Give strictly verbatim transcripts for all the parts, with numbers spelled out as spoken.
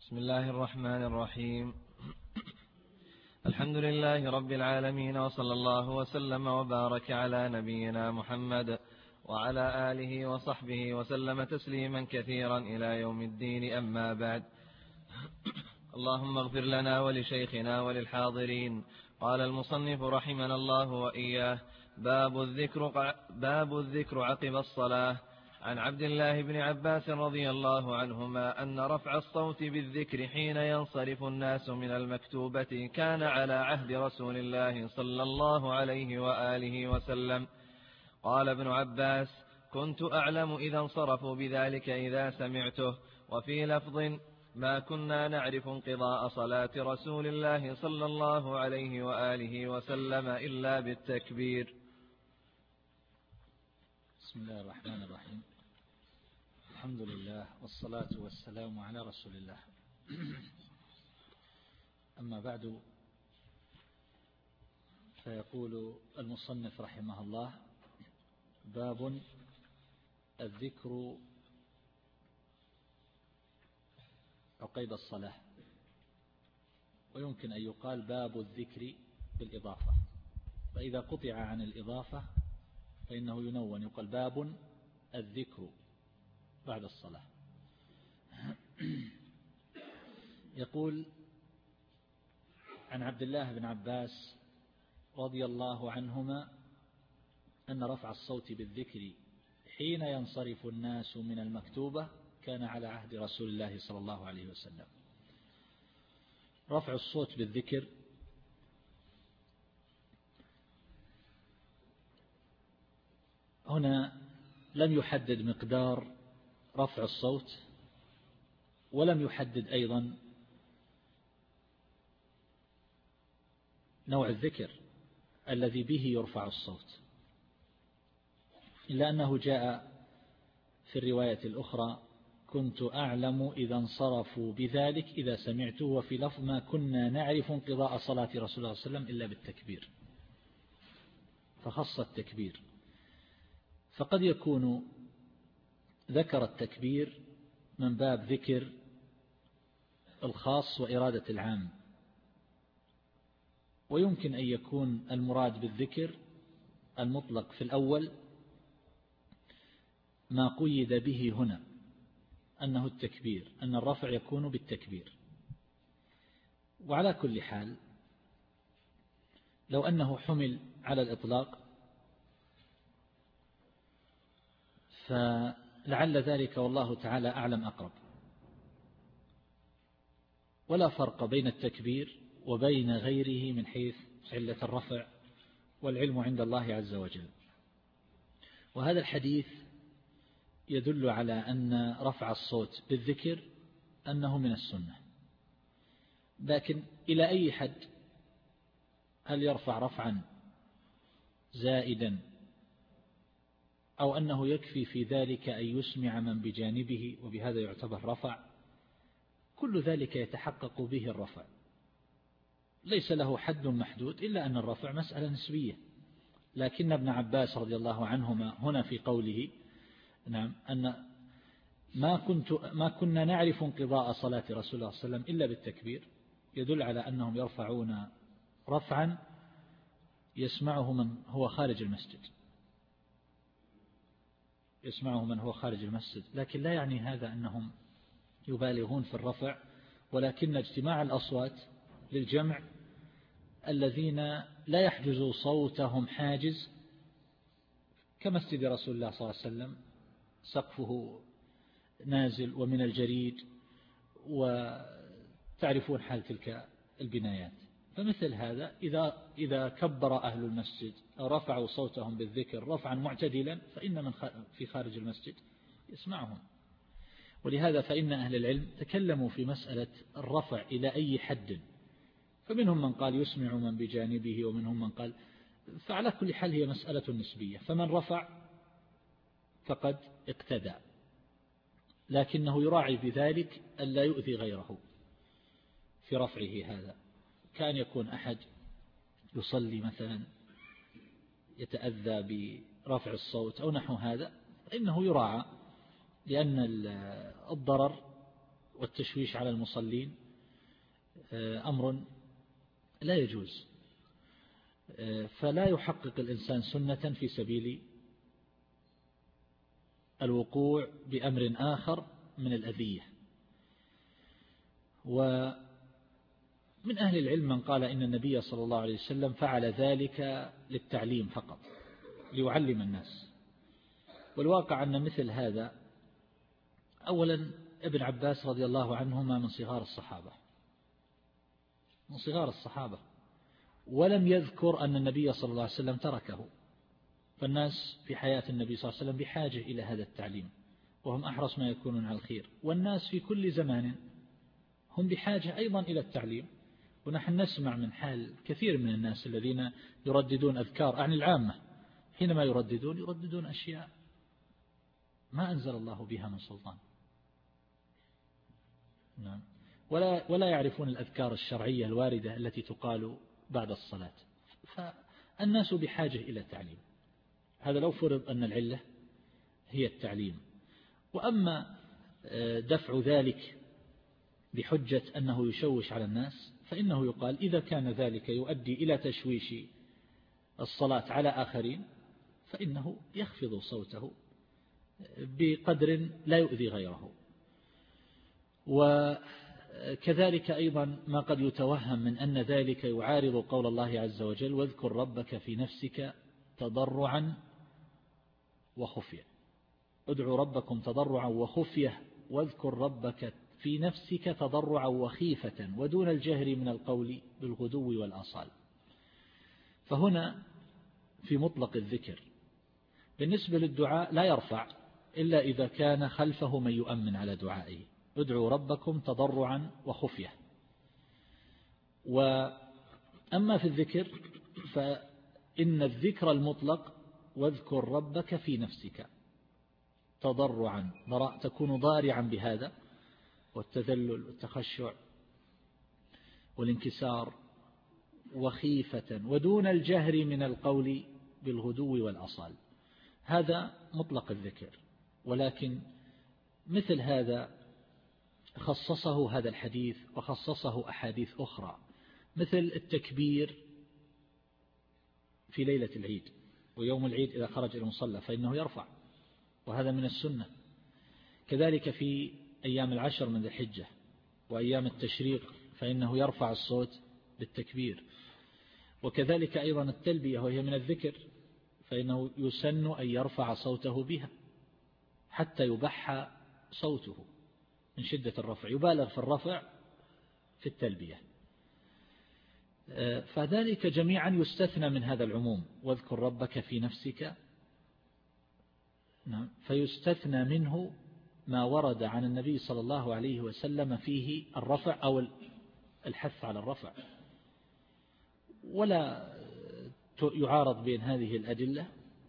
بسم الله الرحمن الرحيم. الحمد لله رب العالمين، وصلى الله وسلم وبارك على نبينا محمد وعلى آله وصحبه وسلم تسليما كثيرا إلى يوم الدين، أما بعد. اللهم اغفر لنا ولشيخنا وللحاضرين. قال المصنف رحمنا الله وإياه: باب الذكر, باب الذكر عقب الصلاة. عن عبد الله بن عباس رضي الله عنهما أن رفع الصوت بالذكر حين ينصرف الناس من المكتوبة كان على عهد رسول الله صلى الله عليه وآله وسلم. قال ابن عباس: كنت أعلم إذا انصرفوا بذلك إذا سمعته. وفي لفظ: ما كنا نعرف انقضاء صلاة رسول الله صلى الله عليه وآله وسلم إلا بالتكبير. بسم الله الرحمن الرحيم. الحمد لله والصلاة والسلام على رسول الله. أما بعد، فيقول المصنف رحمه الله: باب الذكر عقيب الصلاة. ويمكن أن يقال باب الذكر بالإضافة، فإذا قطع عن الإضافة فإنه ينون، يقال باب الذكر بعد الصلاة. يقول: عن عبد الله بن عباس رضي الله عنهما أن رفع الصوت بالذكر حين ينصرف الناس من المكتوبة كان على عهد رسول الله صلى الله عليه وسلم. رفع الصوت بالذكر هنا لم يحدد مقدار رفع الصوت، ولم يحدد أيضا نوع الذكر الذي به يرفع الصوت، إلا أنه جاء في الرواية الأخرى: كنت أعلم إذا انصرفوا بذلك إذا سمعته. وفي لفظ: ما كنا نعرف انقضاء صلاة رسول الله صلى الله عليه وسلم إلا بالتكبير، فخص التكبير. فقد يكون ذكر التكبير من باب ذكر الخاص وإرادة العام، ويمكن أن يكون المراد بالذكر المطلق في الأول ما قيد به هنا أنه التكبير، أن الرفع يكون بالتكبير. وعلى كل حال، لو أنه حمل على الإطلاق فلعل ذلك والله تعالى أعلم أقرب. ولا فرق بين التكبير وبين غيره من حيث علة الرفع، والعلم عند الله عز وجل. وهذا الحديث يدل على أن رفع الصوت بالذكر أنه من السنة، لكن إلى أي حد؟ هل يرفع رفعا زائدا، أو أنه يكفي في ذلك أن يسمع من بجانبه وبهذا يعتبر رفع؟ كل ذلك يتحقق به الرفع، ليس له حد محدود، إلا أن الرفع مسألة نسبية. لكن ابن عباس رضي الله عنهما هنا في قوله نعم أن ما كنت ما كنا نعرف انقضاء صلاة رسول الله صلى الله عليه وسلم إلا بالتكبير، يدل على أنهم يرفعون رفعا يسمعه من هو خارج المسجد، يسمعه من هو خارج المسجد. لكن لا يعني هذا أنهم يبالغون في الرفع، ولكن اجتماع الأصوات للجمع الذين لا يحجز صوتهم حاجز كمسجد رسول الله صلى الله عليه وسلم، سقفه نازل ومن الجريد، وتعرفون حال تلك البنايات. فمثل هذا إذا إذا كبر أهل المسجد أو رفعوا صوتهم بالذكر رفعا معتدلا فإن من في خارج المسجد يسمعهم. ولهذا فإن أهل العلم تكلموا في مسألة الرفع إلى أي حد، فمنهم من قال يسمع من بجانبه، ومنهم من قال، فعلى كل حال هي مسألة نسبية. فمن رفع فقد اقتدى، لكنه يراعي بذلك ألا يؤذي غيره في رفعه هذا. كان يكون أحد يصلي مثلا يتأذى برفع الصوت أو نحو هذا، فإنه يراعى، لأن الضرر والتشويش على المصلين أمر لا يجوز، فلا يحقق الإنسان سنة في سبيل الوقوع بأمر آخر من الأذية. ومن أهل العلم من قال إن النبي صلى الله عليه وسلم فعل ذلك للتعليم فقط، ليعلم الناس. والواقع أن مثل هذا، أولا ابن عباس رضي الله عنهما من صغار الصحابة من صغار الصحابة ولم يذكر أن النبي صلى الله عليه وسلم تركه. فالناس في حياة النبي صلى الله عليه وسلم بحاجة إلى هذا التعليم، وهم أحرص ما يكونون على الخير، والناس في كل زمان هم بحاجة أيضا إلى التعليم. ونحن نسمع من حال كثير من الناس الذين يرددون أذكار عن العامة، حينما يرددون يرددون أشياء ما أنزل الله بها من سلطان، نعم، ولا ولا يعرفون الأذكار الشرعية الواردة التي تقال بعد الصلاة. فالناس بحاجة إلى التعليم، هذا لو فرض أن العلة هي التعليم. وأما دفع ذلك بحجة أنه يشوش على الناس، فإنه يقال إذا كان ذلك يؤدي إلى تشويش الصلاة على آخرين فإنه يخفض صوته بقدر لا يؤذي غيره. وكذلك أيضا ما قد يتوهم من أن ذلك يعارض قول الله عز وجل: واذكر ربك في نفسك تضرعا وخفية. ادعوا ربكم تضرعا وخفية واذكر ربك في نفسك تضرعا وخيفة ودون الجهر من القول بالغدو والآصال. فهنا في مطلق الذكر. بالنسبة للدعاء لا يرفع إلا إذا كان خلفه من يؤمن على دعائه: ادعوا ربكم تضرعا وخفية. وأما في الذكر فإن الذكر المطلق واذكر ربك في نفسك تضرعا، تكون ضارعا بهذا، والتذلل والتخشع والانكسار، وخيفة ودون الجهر من القول بالغدو والأصال. هذا مطلق الذكر. ولكن مثل هذا خصصه هذا الحديث وخصصه أحاديث أخرى، مثل التكبير في ليلة العيد ويوم العيد إذا خرج إلى المصلى فإنه يرفع، وهذا من السنة. كذلك في أيام العشر من ذي الحجة وأيام التشريق فإنه يرفع الصوت بالتكبير. وكذلك أيضا التلبية وهي من الذكر، فإنه يسن أن يرفع صوته بها حتى يبح صوته من شدة الرفع، يبالغ في الرفع في التلبية. فذلك جميعا يستثنى من هذا العموم: واذكر ربك في نفسك، نعم، فيستثنى منه ما ورد عن النبي صلى الله عليه وسلم فيه الرفع أو الحث على الرفع، ولا يعارض بين هذه الأدلة،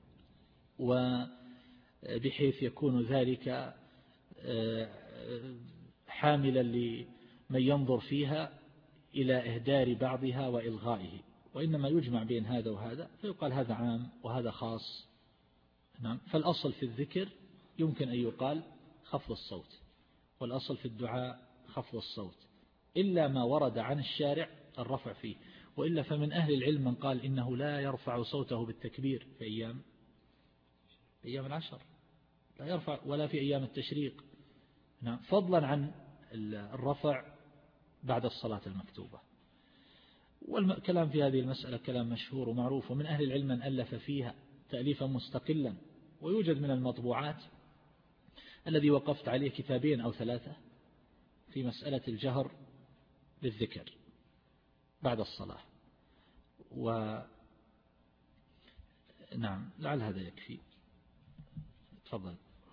وبحيث يكون ذلك حاملا لمن ينظر فيها إلى إهدار بعضها وإلغائه، وإنما يجمع بين هذا وهذا فيقال هذا عام وهذا خاص. نعم. فالأصل في الذكر يمكن أن يقال خفض الصوت، والأصل في الدعاء خفض الصوت، إلا ما ورد عن الشارع الرفع فيه. وإلا فمن أهل العلم من قال إنه لا يرفع صوته بالتكبير في أيام في أيام العشر، لا يرفع، ولا في أيام التشريق، نعم، فضلا عن الرفع بعد الصلاة المكتوبة. والكلام في هذه المسألة كلام مشهور ومعروف، ومن أهل العلم من ألف فيها تأليفا مستقلا، ويوجد من المطبوعات الذي وقفت عليه كتابين أو ثلاثة في مسألة الجهر بالذكر بعد الصلاة. ونعم، لعل هذا يكفي. تفضل.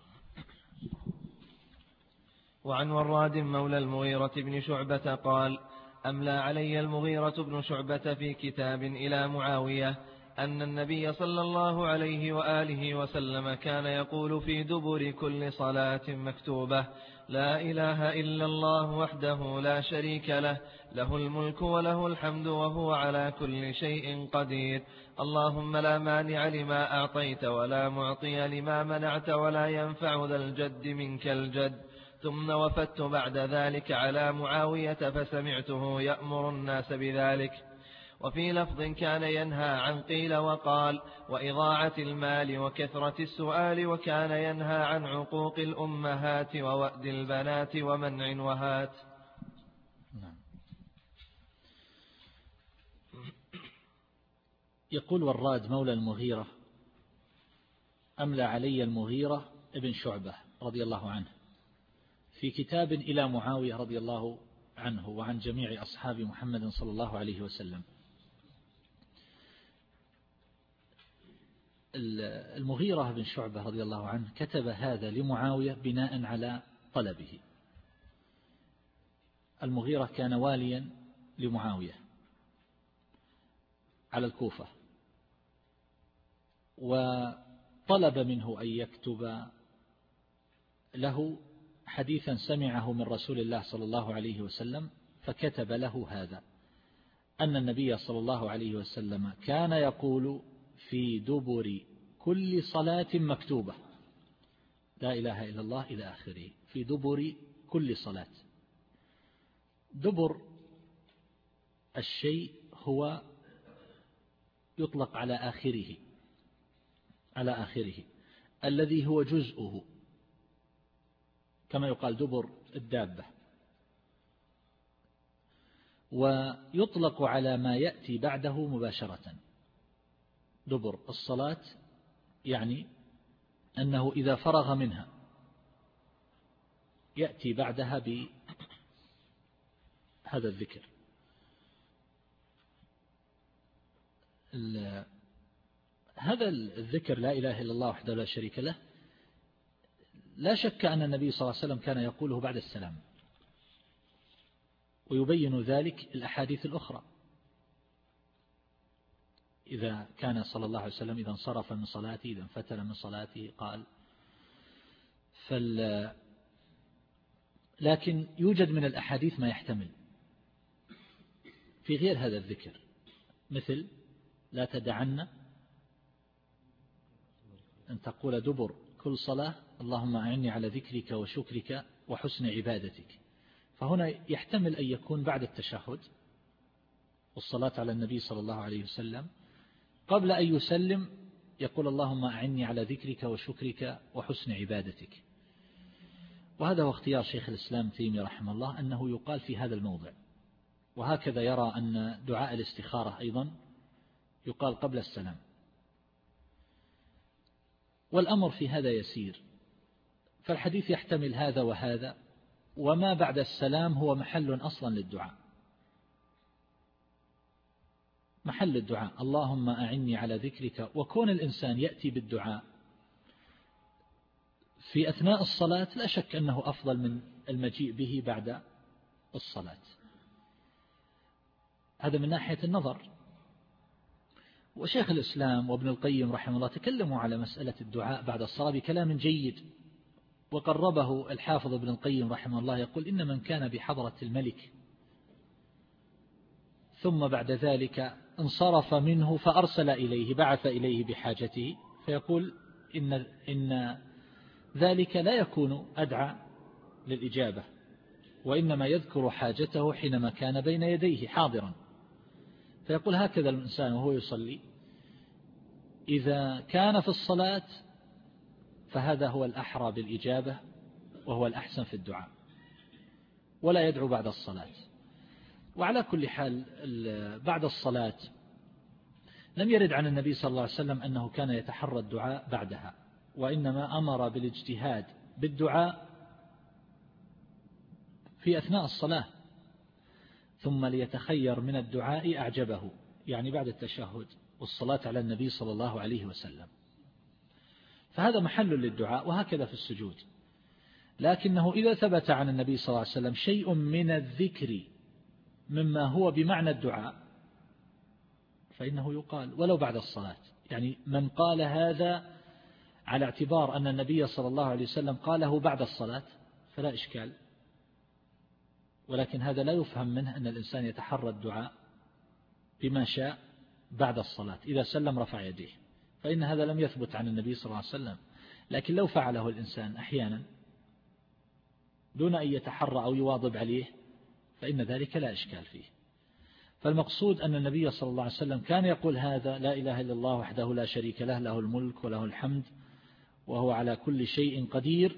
وعن وراد مولى المغيرة بن شعبة قال: أملى علي المغيرة بن شعبة في كتاب إلى معاوية أن النبي صلى الله عليه وآله وسلم كان يقول في دبر كل صلاة مكتوبة: لا إله إلا الله وحده لا شريك له، له الملك وله الحمد وهو على كل شيء قدير، اللهم لا مانع لما أعطيت ولا معطي لما منعت ولا ينفع ذا الجد منك الجد. ثم وفدت بعد ذلك على معاوية فسمعته يأمر الناس بذلك. وفي لفظ كان ينهى عن قيل وقال وإضاعة المال وكثرة السؤال، وكان ينهى عن عقوق الأمهات ووأد البنات ومنع وهات. يقول وراد مولى المغيرة: أملى علي المغيرة ابن شعبة رضي الله عنه في كتاب إلى معاوية رضي الله عنه وعن جميع أصحاب محمد صلى الله عليه وسلم. المغيرة بن شعبة رضي الله عنه كتب هذا لمعاوية بناء على طلبه. المغيرة كان واليا لمعاوية على الكوفة، وطلب منه أن يكتب له حديثا سمعه من رسول الله صلى الله عليه وسلم، فكتب له هذا: أن النبي صلى الله عليه وسلم كان يقول في دبر كل صلاة مكتوبة لا إله إلا الله إلى آخره. في دبر كل صلاة. دبر الشيء هو يطلق على آخره، على آخره الذي هو جزءه، كما يقال دبر الدابة. ويطلق على ما يأتي بعده مباشرة. دبر الصلاة يعني أنه إذا فرغ منها يأتي بعدها بهذا الذكر. هذا الذكر لا إله إلا الله وحده لا شريك له، لا شك أن النبي صلى الله عليه وسلم كان يقوله بعد السلام، ويبين ذلك الأحاديث الأخرى. إذا كان صلى الله عليه وسلم إذا انصرف من صلاته، إذا انفتل من صلاته قال. فال لكن يوجد من الأحاديث ما يحتمل في غير هذا الذكر، مثل لا تدعن أن تقول دبر كل صلاة اللهم أعني على ذكرك وشكرك وحسن عبادتك. فهنا يحتمل أن يكون بعد التشهد والصلاة على النبي صلى الله عليه وسلم، قبل أن يسلم يقول اللهم أعني على ذكرك وشكرك وحسن عبادتك. وهذا هو اختيار شيخ الإسلام تيمية رحمه الله، أنه يقال في هذا الموضع. وهكذا يرى أن دعاء الاستخارة أيضا يقال قبل السلام. والأمر في هذا يسير، فالحديث يحتمل هذا وهذا، وما بعد السلام هو محل أصلا للدعاء، محل الدعاء اللهم أعني على ذكرك. وكون الإنسان يأتي بالدعاء في أثناء الصلاة لا شك أنه أفضل من المجيء به بعد الصلاة. هذا من ناحية النظر. وشيخ الإسلام وابن القيم رحمه الله تكلموا على مسألة الدعاء بعد الصلاة بكلام جيد، وقربه الحافظ ابن القيم رحمه الله يقول إن من كان بحضرة الملك ثم بعد ذلك انصرف منه فأرسل إليه بعث إليه بحاجته، فيقول إن, إن ذلك لا يكون أدعى للإجابة، وإنما يذكر حاجته حينما كان بين يديه حاضرا. فيقول هكذا الإنسان وهو يصلي إذا كان في الصلاة فهذا هو الأحرى بالإجابة وهو الأحسن في الدعاء، ولا يدعو بعد الصلاة. وعلى كل حال بعد الصلاة لم يرد عن النبي صلى الله عليه وسلم أنه كان يتحرى الدعاء بعدها، وإنما أمر بالاجتهاد بالدعاء في أثناء الصلاة، ثم ليتخير من الدعاء أعجبه، يعني بعد التشهد والصلاة على النبي صلى الله عليه وسلم. فهذا محل للدعاء، وهكذا في السجود. لكنه إذا ثبت عن النبي صلى الله عليه وسلم شيء من الذكر مما هو بمعنى الدعاء فإنه يقال ولو بعد الصلاة. يعني من قال هذا على اعتبار أن النبي صلى الله عليه وسلم قاله بعد الصلاة فلا إشكال، ولكن هذا لا يفهم منه أن الإنسان يتحرى الدعاء بما شاء بعد الصلاة. إذا سلم رفع يديه، فإن هذا لم يثبت عن النبي صلى الله عليه وسلم. لكن لو فعله الإنسان أحيانا دون أن يتحرى أو يواظب عليه فإن ذلك لا إشكال فيه. فالمقصود أن النبي صلى الله عليه وسلم كان يقول هذا: لا إله إلا الله وحده لا شريك له، له الملك وله الحمد وهو على كل شيء قدير،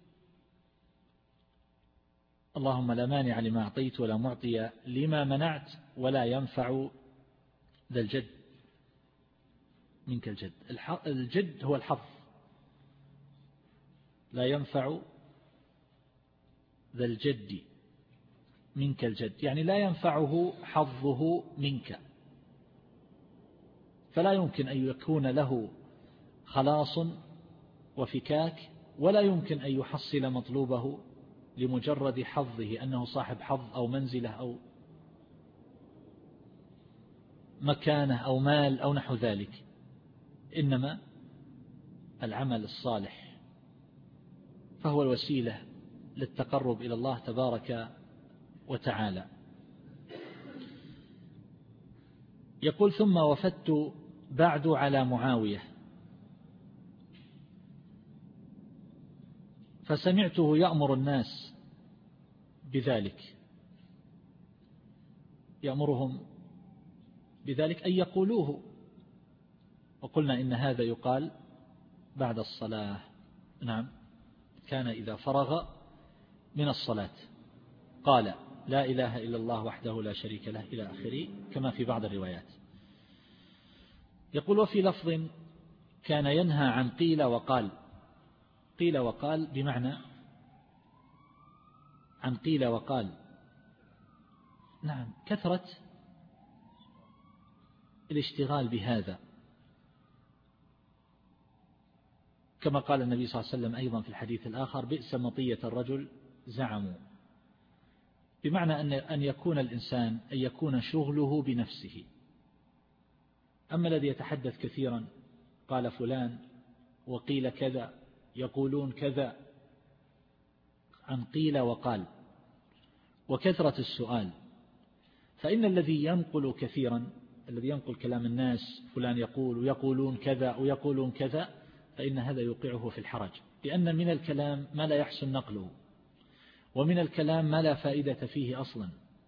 اللهم لا مانع لما أعطيت ولا معطي لما منعت ولا ينفع ذا الجد منك الجد. الجد هو الحظ، لا ينفع ذا الجد منك الجد، يعني لا ينفعه حظه منك، فلا يمكن أن يكون له خلاص وفكاك، ولا يمكن أن يحصل مطلوبه لمجرد حظه أنه صاحب حظ أو منزلة أو مكانة أو مال أو نحو ذلك. إنما العمل الصالح فهو الوسيلة للتقرب إلى الله تبارك وتعالى. يقول: ثم وفدت بعد على معاوية فسمعته يأمر الناس بذلك، يأمرهم بذلك أن يقولوه، وقلنا إن هذا يقال بعد الصلاة. نعم، كان إذا فرغ من الصلاة قال: لا إله إلا الله وحده لا شريك له إلى آخره، كما في بعض الروايات. يقول: وفي لفظ كان ينهى عن قيل وقال. قيل وقال بمعنى عن قيل وقال، نعم، كثرة الاشتغال بهذا، كما قال النبي صلى الله عليه وسلم أيضا في الحديث الآخر: بئس مطية الرجل زعموا، بمعنى أن أن يكون الإنسان أن يكون شغله بنفسه. أما الذي يتحدث كثيرا قال فلان وقيل كذا، يقولون كذا، عن قيل وقال وكثرة السؤال، فإن الذي ينقل كثيرا، الذي ينقل كلام الناس، فلان يقول ويقولون كذا ويقولون كذا، فإن هذا يوقعه في الحرج، لأن من الكلام ما لا يحسن نقله، ومن الكلام ما لا فائدة فيه أصلا،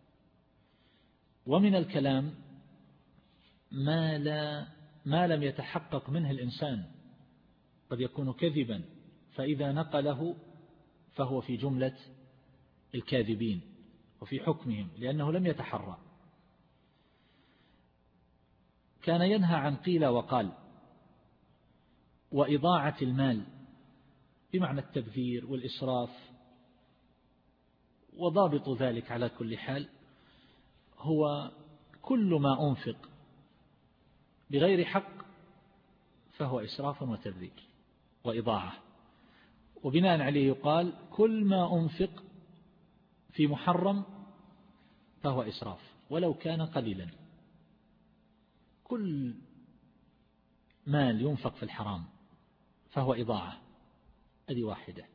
ومن الكلام ما, لا ما لم يتحقق منه الإنسان، قد يكون كذبا، فإذا نقله فهو في جملة الكاذبين وفي حكمهم، لأنه لم يتحرى. كان ينهى عن قيل وقال وإضاعة المال، بمعنى التبذير والإسراف، وضابط ذلك على كل حال هو كل ما أنفق بغير حق فهو إسراف وتبذير وإضاعة، وبناء عليه يقال كل ما أنفق في محرم فهو إسراف ولو كان قليلا. كل مال ينفق في الحرام فهو إضاعة، هذه واحدة.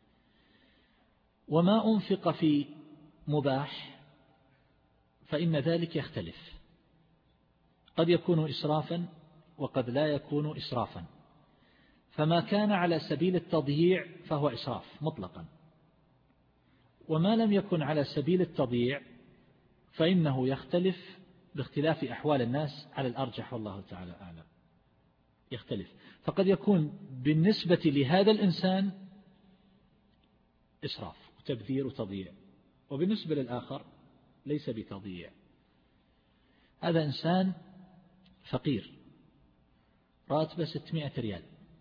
وما أنفق في مباح فإن ذلك يختلف، قد يكون إسرافا وقد لا يكون إسرافا، فما كان على سبيل التضييع فهو إسراف مطلقا، وما لم يكن على سبيل التضييع فإنه يختلف باختلاف أحوال الناس على الأرجح، والله تعالى أعلم. يختلف، فقد يكون بالنسبة لهذا الإنسان إسراف وتبذير وتضييع، وبالنسبة للآخر ليس بتضييع. هذا إنسان فقير راتبه ستمائة ريال،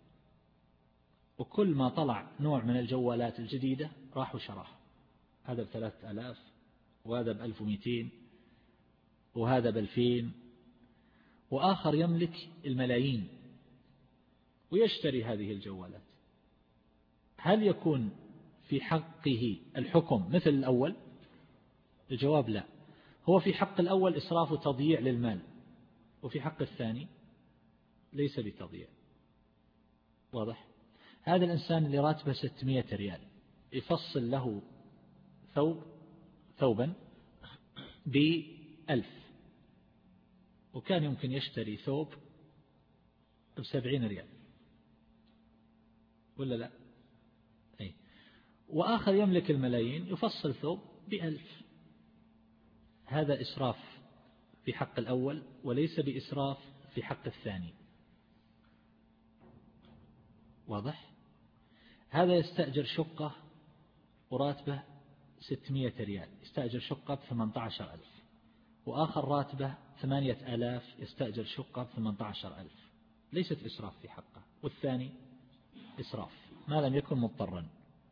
وكل ما طلع نوع من الجوالات الجديدة راح وشراه، هذا بثلاثة آلاف وهذا بألف ومئتين وهذا بألفين، وآخر يملك الملايين ويشتري هذه الجوالات. هل يكون في حقه الحكم مثل الأول؟ الجواب لا، هو في حق الأول إسراف وتضييع للمال، وفي حق الثاني ليس بتضييع. واضح؟ هذا الإنسان اللي راتبه ستمائة ريال يفصل له ثوب ثوبا بألف، وكان يمكن يشتري ثوب بسبعين ريال، ولا لا؟ أي. وآخر يملك الملايين يفصل ثوب بألف. هذا إسراف في حق الأول وليس بإسراف في حق الثاني. واضح؟ هذا يستأجر شقة وراتبه ستمائة ريال، يستأجر شقة بثمانية عشر ألف، وآخر راتبه ثمانية آلاف يستأجر شقة بثمانية عشر ألف. ليست إسراف في حقه، والثاني إسراف ما لم يكن مضطرا.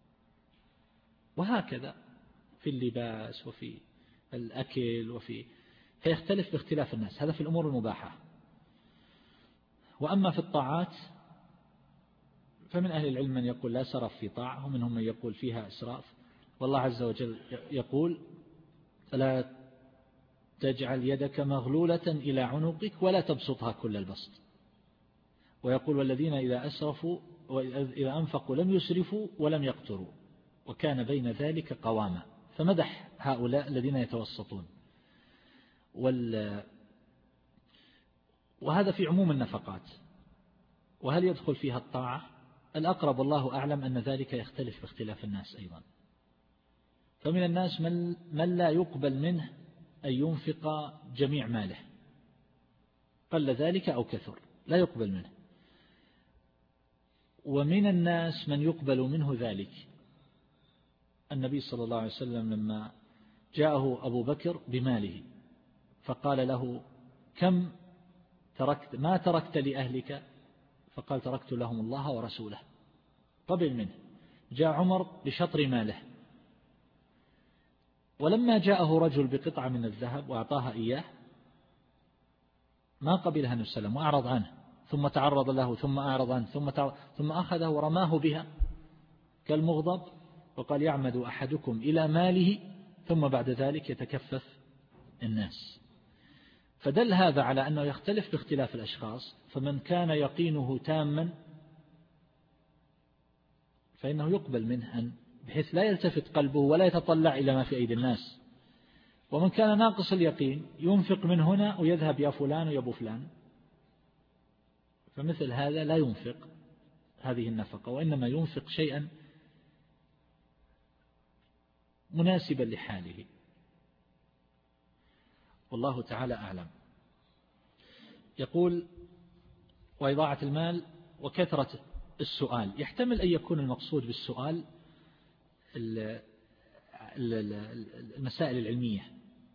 وهكذا في اللباس وفي الأكل وفي فيختلف باختلاف الناس. هذا في الأمور المباحة. وأما في الطاعات فمن أهل العلم من يقول لا سرف في طاعة، ومنهم من يقول فيها إسراف. والله عز وجل يقول لا تجعل يدك مغلولة إلى عنقك ولا تبسطها كل البسط. ويقول والذين إذا أسرفوا وإذا أنفقوا لم يسرفوا ولم يقتروا وكان بين ذلك قواما. فمدح هؤلاء الذين يتوسطون. وال... وهذا في عموم النفقات. وهل يدخل فيها الطاعة؟ الأقرب والله أعلم أن ذلك يختلف باختلاف الناس أيضا. فمن الناس من, من لا يقبل منه أن ينفق جميع ماله، قل ذلك أو كثر لا يقبل منه. ومن الناس من يقبل منه ذلك. النبي صلى الله عليه وسلم لما جاءه أبو بكر بماله فقال له كم تركت ما تركت لأهلك؟ فقال تركت لهم الله ورسوله، قبل منه. جاء عمر بشطر ماله، ولما جاءه رجل بقطعة من الذهب وأعطاها إياه ما قبلها النبي صلى الله عليه وسلم وأعرض عنه، ثم تعرض له ثم أعرض عنه ثم, ثم أخذه ورماه بها كالمغضب وقال يعمد أحدكم إلى ماله ثم بعد ذلك يتكفف الناس. فدل هذا على أنه يختلف باختلاف الأشخاص. فمن كان يقينه تاما فإنه يقبل منه بحيث لا يلتفت قلبه ولا يتطلع إلى ما في أيدي الناس. ومن كان ناقص اليقين ينفق من هنا ويذهب يا فلان ويا أبو فلان، فمثل هذا لا ينفق هذه النفقة، وإنما ينفق شيئا مناسبا لحاله. والله تعالى أعلم. يقول وإضاعة المال وكثرة السؤال. يحتمل أن يكون المقصود بالسؤال المسائل العلمية،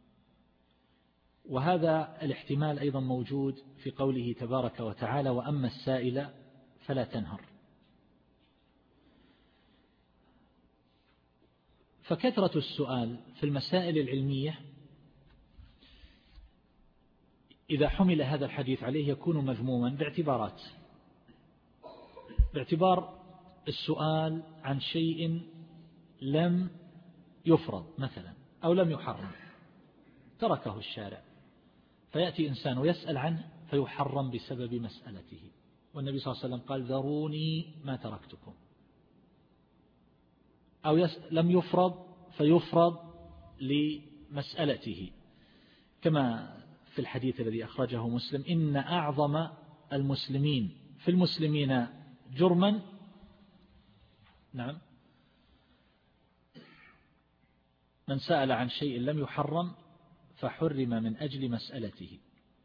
وهذا الاحتمال أيضا موجود في قوله تبارك وتعالى وأما السائل فلا تنهر. فكثرة السؤال في المسائل العلمية إذا حمل هذا الحديث عليه يكون مذموما باعتبارات. باعتبار السؤال عن شيء لم يفرض مثلا أو لم يحرم، تركه الشارع، فيأتي إنسان ويسأل عنه فيحرم بسبب مسألته، والنبي صلى الله عليه وسلم قال ذروني ما تركتكم. أو لم يفرض فيفرض لمسألته، كما في الحديث الذي أخرجه مسلم إن أعظم المسلمين في المسلمين جرما نعم من سأل عن شيء لم يحرم فحرم من أجل مسألته.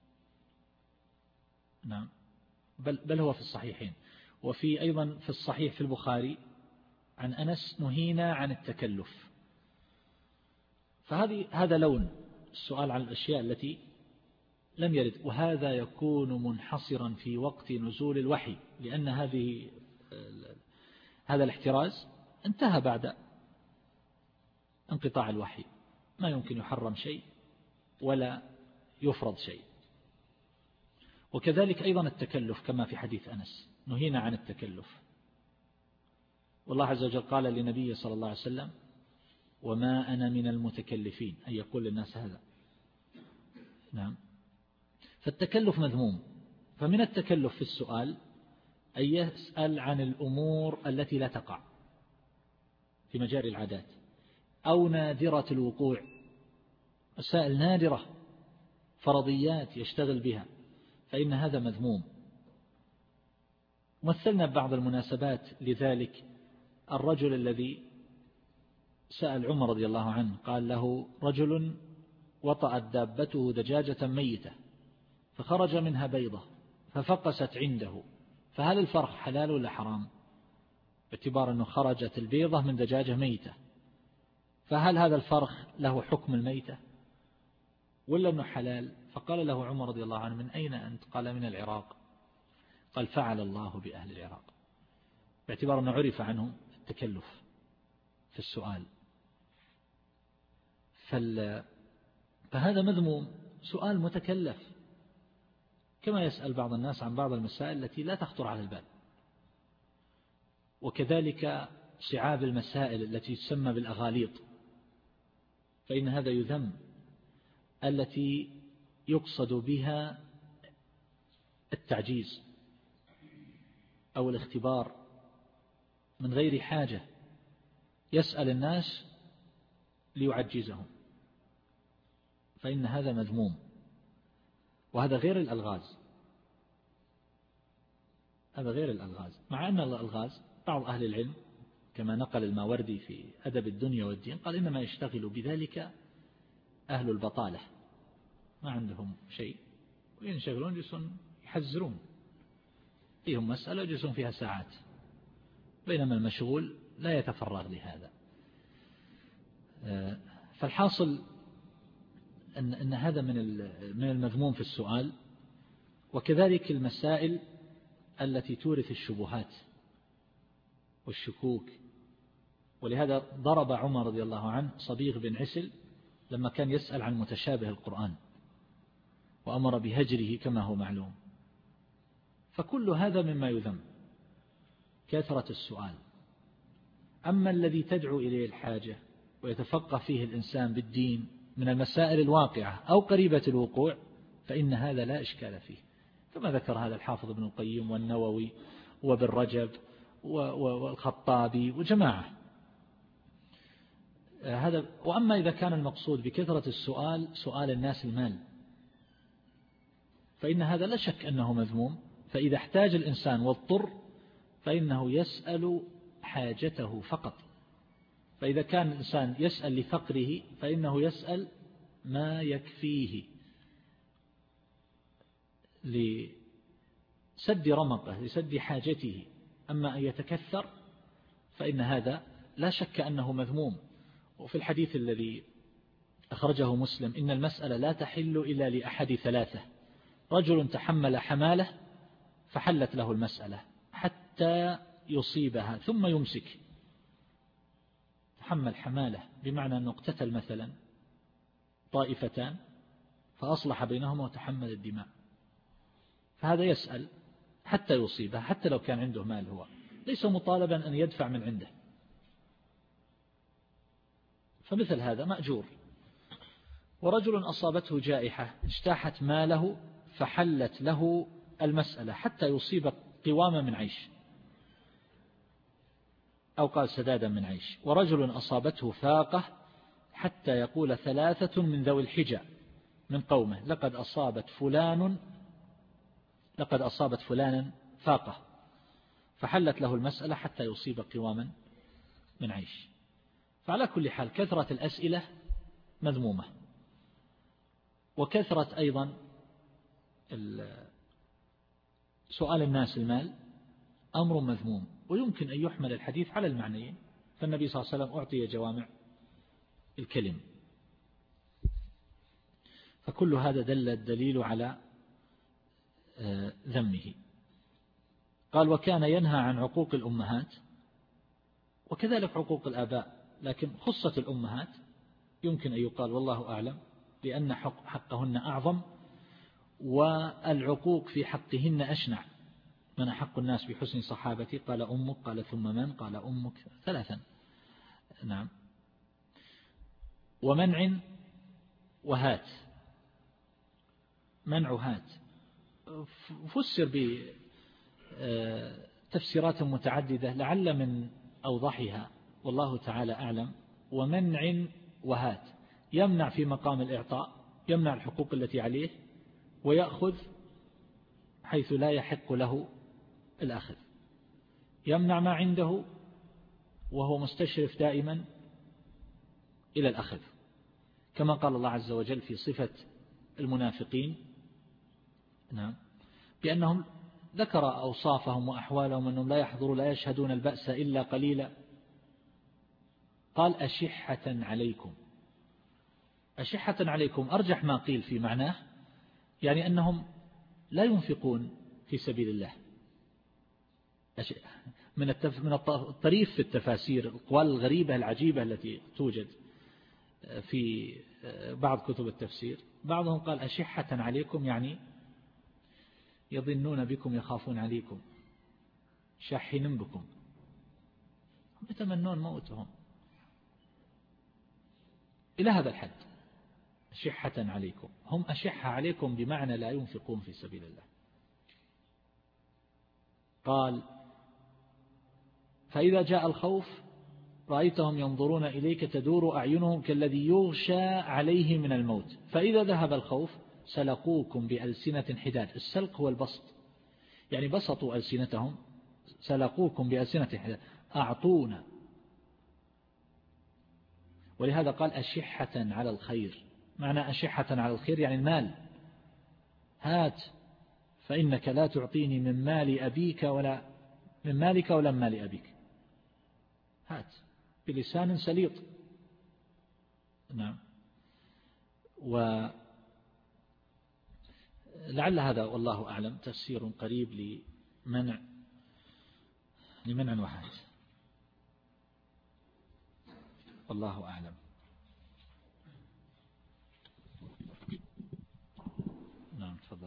نعم بل, بل هو في الصحيحين. وفي أيضا في الصحيح في البخاري عن أنس نهينا عن التكلف. فهذه هذا لون السؤال عن الأشياء التي لم يرد، وهذا يكون منحصرا في وقت نزول الوحي، لأن هذه هذا الاحتراز انتهى بعد انقطاع الوحي، ما يمكن يحرم شيء ولا يفرض شيء. وكذلك أيضا التكلف كما في حديث أنس نهينا عن التكلف. والله عز وجل قال لنبيه صلى الله عليه وسلم وما أنا من المتكلفين، أن يقول للناس هذا. نعم. فالتكلف مذموم. فمن التكلف في السؤال أن يسأل عن الأمور التي لا تقع في مجاري العادات أو نادرة الوقوع، مسائل نادرة فرضيات يشتغل بها، فإن هذا مذموم. مثلنا ببعض المناسبات لذلك الرجل الذي سأل عمر رضي الله عنه، قال له رجل وطأت دابته دجاجة ميتة فخرج منها بيضة ففقست عنده، فهل الفرخ حلال ولا حرام؟ باعتبار أنه خرجت البيضة من دجاجة ميتة، فهل هذا الفرخ له حكم الميتة ولا أنه حلال؟ فقال له عمر رضي الله عنه: من أين أنت؟ قال: من العراق. قال: فعل الله بأهل العراق، باعتبار أنه عرف عنهم التكلف في السؤال. فهذا مذموم، سؤال متكلف، كما يسأل بعض الناس عن بعض المسائل التي لا تخطر على البال. وكذلك صعاب المسائل التي تسمى بالأغاليط، فإن هذا يذم، التي يقصد بها التعجيز أو الاختبار من غير حاجة، يسأل الناس ليعجزهم، فإن هذا مذموم. وهذا غير الألغاز، هذا غير الألغاز، مع أن الألغاز بعض أهل العلم كما نقل الماوردي في أدب الدنيا والدين قال إنما يشتغل بذلك أهل البطالة، ما عندهم شيء وينشغلون، يجلسون يحزرون، فيهم مسألة يجلسون فيها ساعات، بينما المشغول لا يتفرغ لهذا. فالحاصل أن أن هذا من من المذموم في السؤال. وكذلك المسائل التي تورث الشبهات والشكوك، ولهذا ضرب عمر رضي الله عنه صبيغ بن عسل لما كان يسأل عن متشابه القرآن، وأمر بهجره كما هو معلوم. فكل هذا مما يذم، كثرة السؤال. أما الذي تدعو إليه الحاجة ويتفقه فيه الإنسان بالدين من المسائل الواقعة أو قريبة الوقوع، فإن هذا لا إشكال فيه، كما ذكر هذا الحافظ ابن القيم والنووي وابن رجب والخطابي وجماعة. هذا. وأما إذا كان المقصود بكثرة السؤال سؤال الناس المال، فإن هذا لا شك أنه مذموم. فإذا احتاج الإنسان واضطر فإنه يسأل حاجته فقط. فإذا كان الإنسان يسأل لفقره فإنه يسأل ما يكفيه لسد رمقه، لسد حاجته. أما أن يتكثر فإن هذا لا شك أنه مذموم. وفي الحديث الذي أخرجه مسلم: إن المسألة لا تحل إلا لأحد ثلاثة: رجل تحمل حمالة فحلت له المسألة حتى يصيبها ثم يمسك. تحمل حمالة بمعنى أنه اقتتل مثلا طائفتان فأصلح بينهما وتحمل الدماء، فهذا يسأل حتى يصيبها، حتى لو كان عنده مال، هو ليس مطالبا أن يدفع من عنده، فمثل هذا مأجور. ورجل أصابته جائحة اجتاحت ماله فحلت له المسألة حتى يصيب قوامة من عيش، أو قال سدادا من عيش. ورجل أصابته فاقة حتى يقول ثلاثة من ذوي الحجة من قومه: لقد أصابت فلان لقد أصابت فلانا فاقة، فحلت له المسألة حتى يصيب قواما من عيش. فعلى كل حال كثرة الأسئلة مذمومة، وكثرة أيضا سؤال الناس المال أمر مذموم، ويمكن أن يحمل الحديث على المعنيين، فالنبي صلى الله عليه وسلم أعطي جوامع الكلم. فكل هذا دل الدليل على ذمه. قال: وكان ينهى عن عقوق الأمهات، وكذلك عقوق الآباء، لكن خصت الأمهات يمكن أن يقال والله أعلم لأن حقهن أعظم، والعقوق في حقهن أشنع. من أحق الناس بحسن صحابتي؟ قال أمك. قال ثم من؟ قال أمك ثلاثا. نعم. ومنع وهات، منع هات فسر بتفسيرات متعددة، لعل من أوضحها والله تعالى أعلم: ومنع وهات، يمنع في مقام الإعطاء، يمنع الحقوق التي عليه، ويأخذ حيث لا يحق له الأخذ، يمنع ما عنده وهو مستشرف دائما إلى الأخذ، كما قال الله عز وجل في صفة المنافقين، نعم، بأنهم ذكر أوصافهم وأحوالهم أنهم لا يحضرون لا يشهدون البأس إلا قليلا. قال أشحة عليكم. أشحة عليكم أرجح ما قيل في معناه، يعني أنهم لا ينفقون في سبيل الله. من من الطريف في التفاسير الأقوال الغريبة العجيبة التي توجد في بعض كتب التفسير، بعضهم قال أشحة عليكم يعني يظنون بكم يخافون عليكم، شاحين بكم، يتمنون موتهم إلى هذا الحد. أشحة عليكم، هم أشحة عليكم بمعنى لا ينفقون في سبيل الله. قال فإذا جاء الخوف رأيتهم ينظرون إليك تدور أعينهم كالذي يغشى عليه من الموت، فإذا ذهب الخوف سلقوكم بألسنة حداد. السلق هو البسط، يعني بسطوا ألسنتهم، سلقوكم بألسنة حداد أعطونا. ولهذا قال أشحة على الخير، معنى أشحة على الخير يعني المال، هات فإنك لا تعطيني من مال أبيك ولا من مالك ولا من مال أبيك، هات، بلسان سليط. نعم. ولعل هذا والله أعلم تفسير قريب لمنع لمنع وحاد، والله أعلم. نعم تفضل.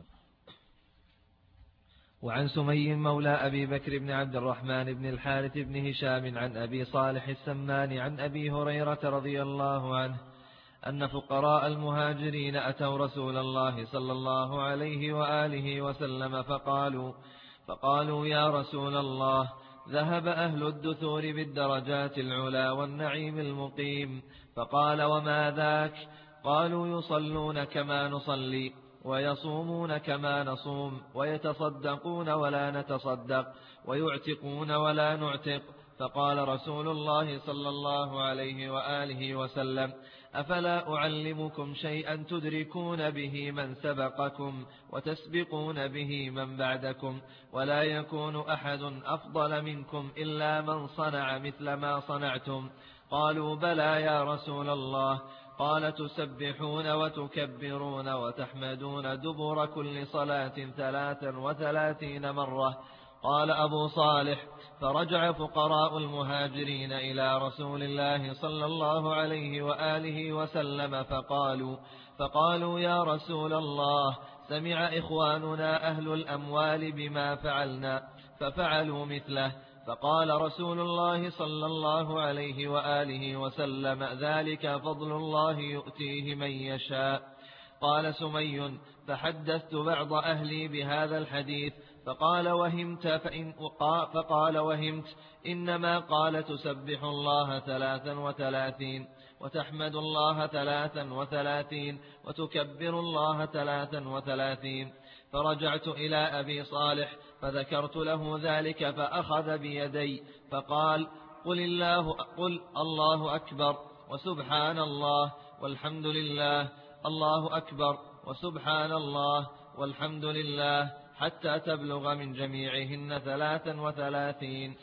وعن سمي مولى أبي بكر بن عبد الرحمن بن الحارث بن هشام عن أبي صالح السمان عن أبي هريرة رضي الله عنه أن فقراء المهاجرين أتوا رسول الله صلى الله عليه وآله وسلم فقالوا فقالوا يا رسول الله ذهب أهل الدثور بالدرجات العلا والنعيم المقيم. فقال وما ذاك؟ قالوا يصلون كما نصلي ويصومون كما نصوم ويتصدقون ولا نتصدق ويعتقون ولا نعتق. فقال رسول الله صلى الله عليه وآله وسلم أفلا أعلمكم شيئا تدركون به من سبقكم وتسبقون به من بعدكم ولا يكون أحد أفضل منكم إلا من صنع مثل ما صنعتم؟ قالوا بلى يا رسول الله. قال تسبحون وتكبرون وتحمدون دبر كل صلاة ثلاثا وثلاثين مرة. قال أبو صالح فرجع فقراء المهاجرين إلى رسول الله صلى الله عليه وآله وسلم فقالوا فقالوا يا رسول الله سمع إخواننا أهل الأموال بما فعلنا ففعلوا مثله. فقال رسول الله صلى الله عليه وآله وسلم ذلك فضل الله يؤتيه من يشاء. قال سمي فحدثت بعض أهلي بهذا الحديث فقال وهمت فإن فقال وهمت إنما قال تسبح الله ثلاثا وثلاثين وتحمد الله ثلاثا وثلاثين وتكبر الله ثلاثا وثلاثين. فرجعت إلى أبي صالح فذكرت له ذلك فأخذ بيدي فقال قل الله, قل الله أكبر وسبحان الله والحمد لله، الله أكبر وسبحان الله والحمد لله، حتى تبلغ من جميعهن ثلاثا وثلاثين.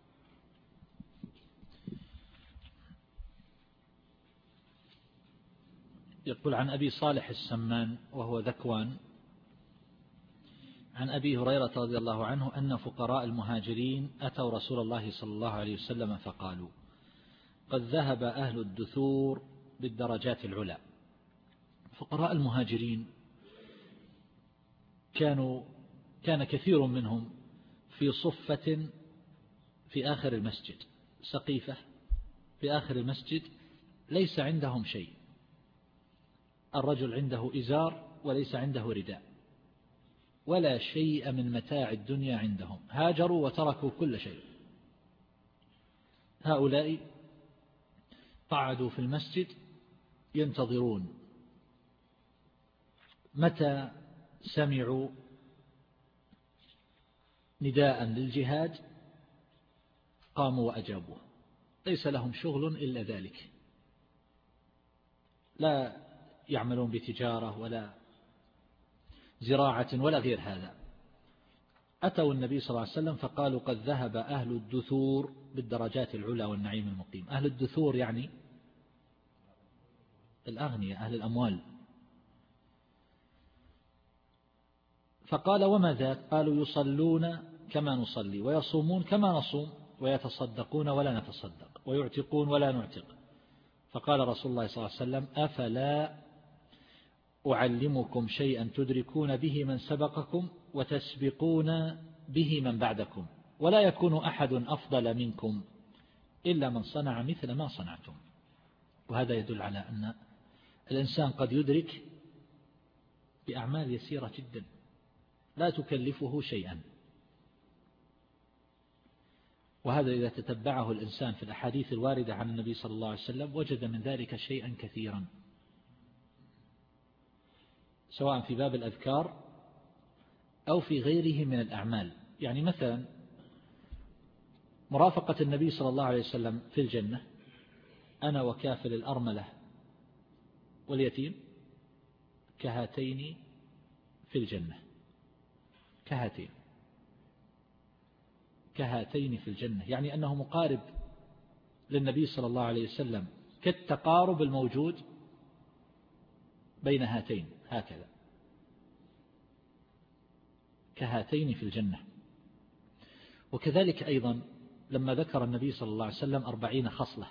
يقول عن أبي صالح السمان وهو ذكوان عن أبي هريرة رضي الله عنه أن فقراء المهاجرين أتوا رسول الله صلى الله عليه وسلم فقالوا قد ذهب أهل الدثور بالدرجات العلا. فقراء المهاجرين كانوا كان كثير منهم في صفة في آخر المسجد، سقيفة في آخر المسجد ليس عندهم شيء، الرجل عنده إزار وليس عنده رداء ولا شيء من متاع الدنيا عندهم، هاجروا وتركوا كل شيء. هؤلاء قعدوا في المسجد ينتظرون متى سمعوا نداء للجهاد قاموا وأجابوه، ليس لهم شغل إلا ذلك. لا يعملون بتجارة ولا زراعة ولا غير هذا. أتوا النبي صلى الله عليه وسلم فقالوا قد ذهب أهل الدثور بالدرجات العلى والنعيم المقيم. أهل الدثور يعني الأغنياء أهل الأموال. فقال وما ذاك؟ قالوا يصلون كما نصلي ويصومون كما نصوم ويتصدقون ولا نتصدق ويعتقون ولا نعتق. فقال رسول الله صلى الله عليه وسلم أفلا أعلمكم شيئا تدركون به من سبقكم وتسبقون به من بعدكم ولا يكون أحد أفضل منكم إلا من صنع مثل ما صنعتم. وهذا يدل على أن الإنسان قد يدرك بأعمال يسيرة جدا لا تكلفه شيئا. وهذا إذا تتبعه الإنسان في الأحاديث الواردة عن النبي صلى الله عليه وسلم وجد من ذلك شيئا كثيرا، سواء في باب الأذكار أو في غيره من الأعمال. يعني مثلا مرافقة النبي صلى الله عليه وسلم في الجنة، أنا وكافل الأرملة واليتيم كهاتين في الجنة، كهاتين كهاتين في الجنة، يعني أنه مقارب للنبي صلى الله عليه وسلم كالتقارب الموجود بين هاتين، هكذا كهاتين في الجنة. وكذلك أيضا لما ذكر النبي صلى الله عليه وسلم أربعين خصلة،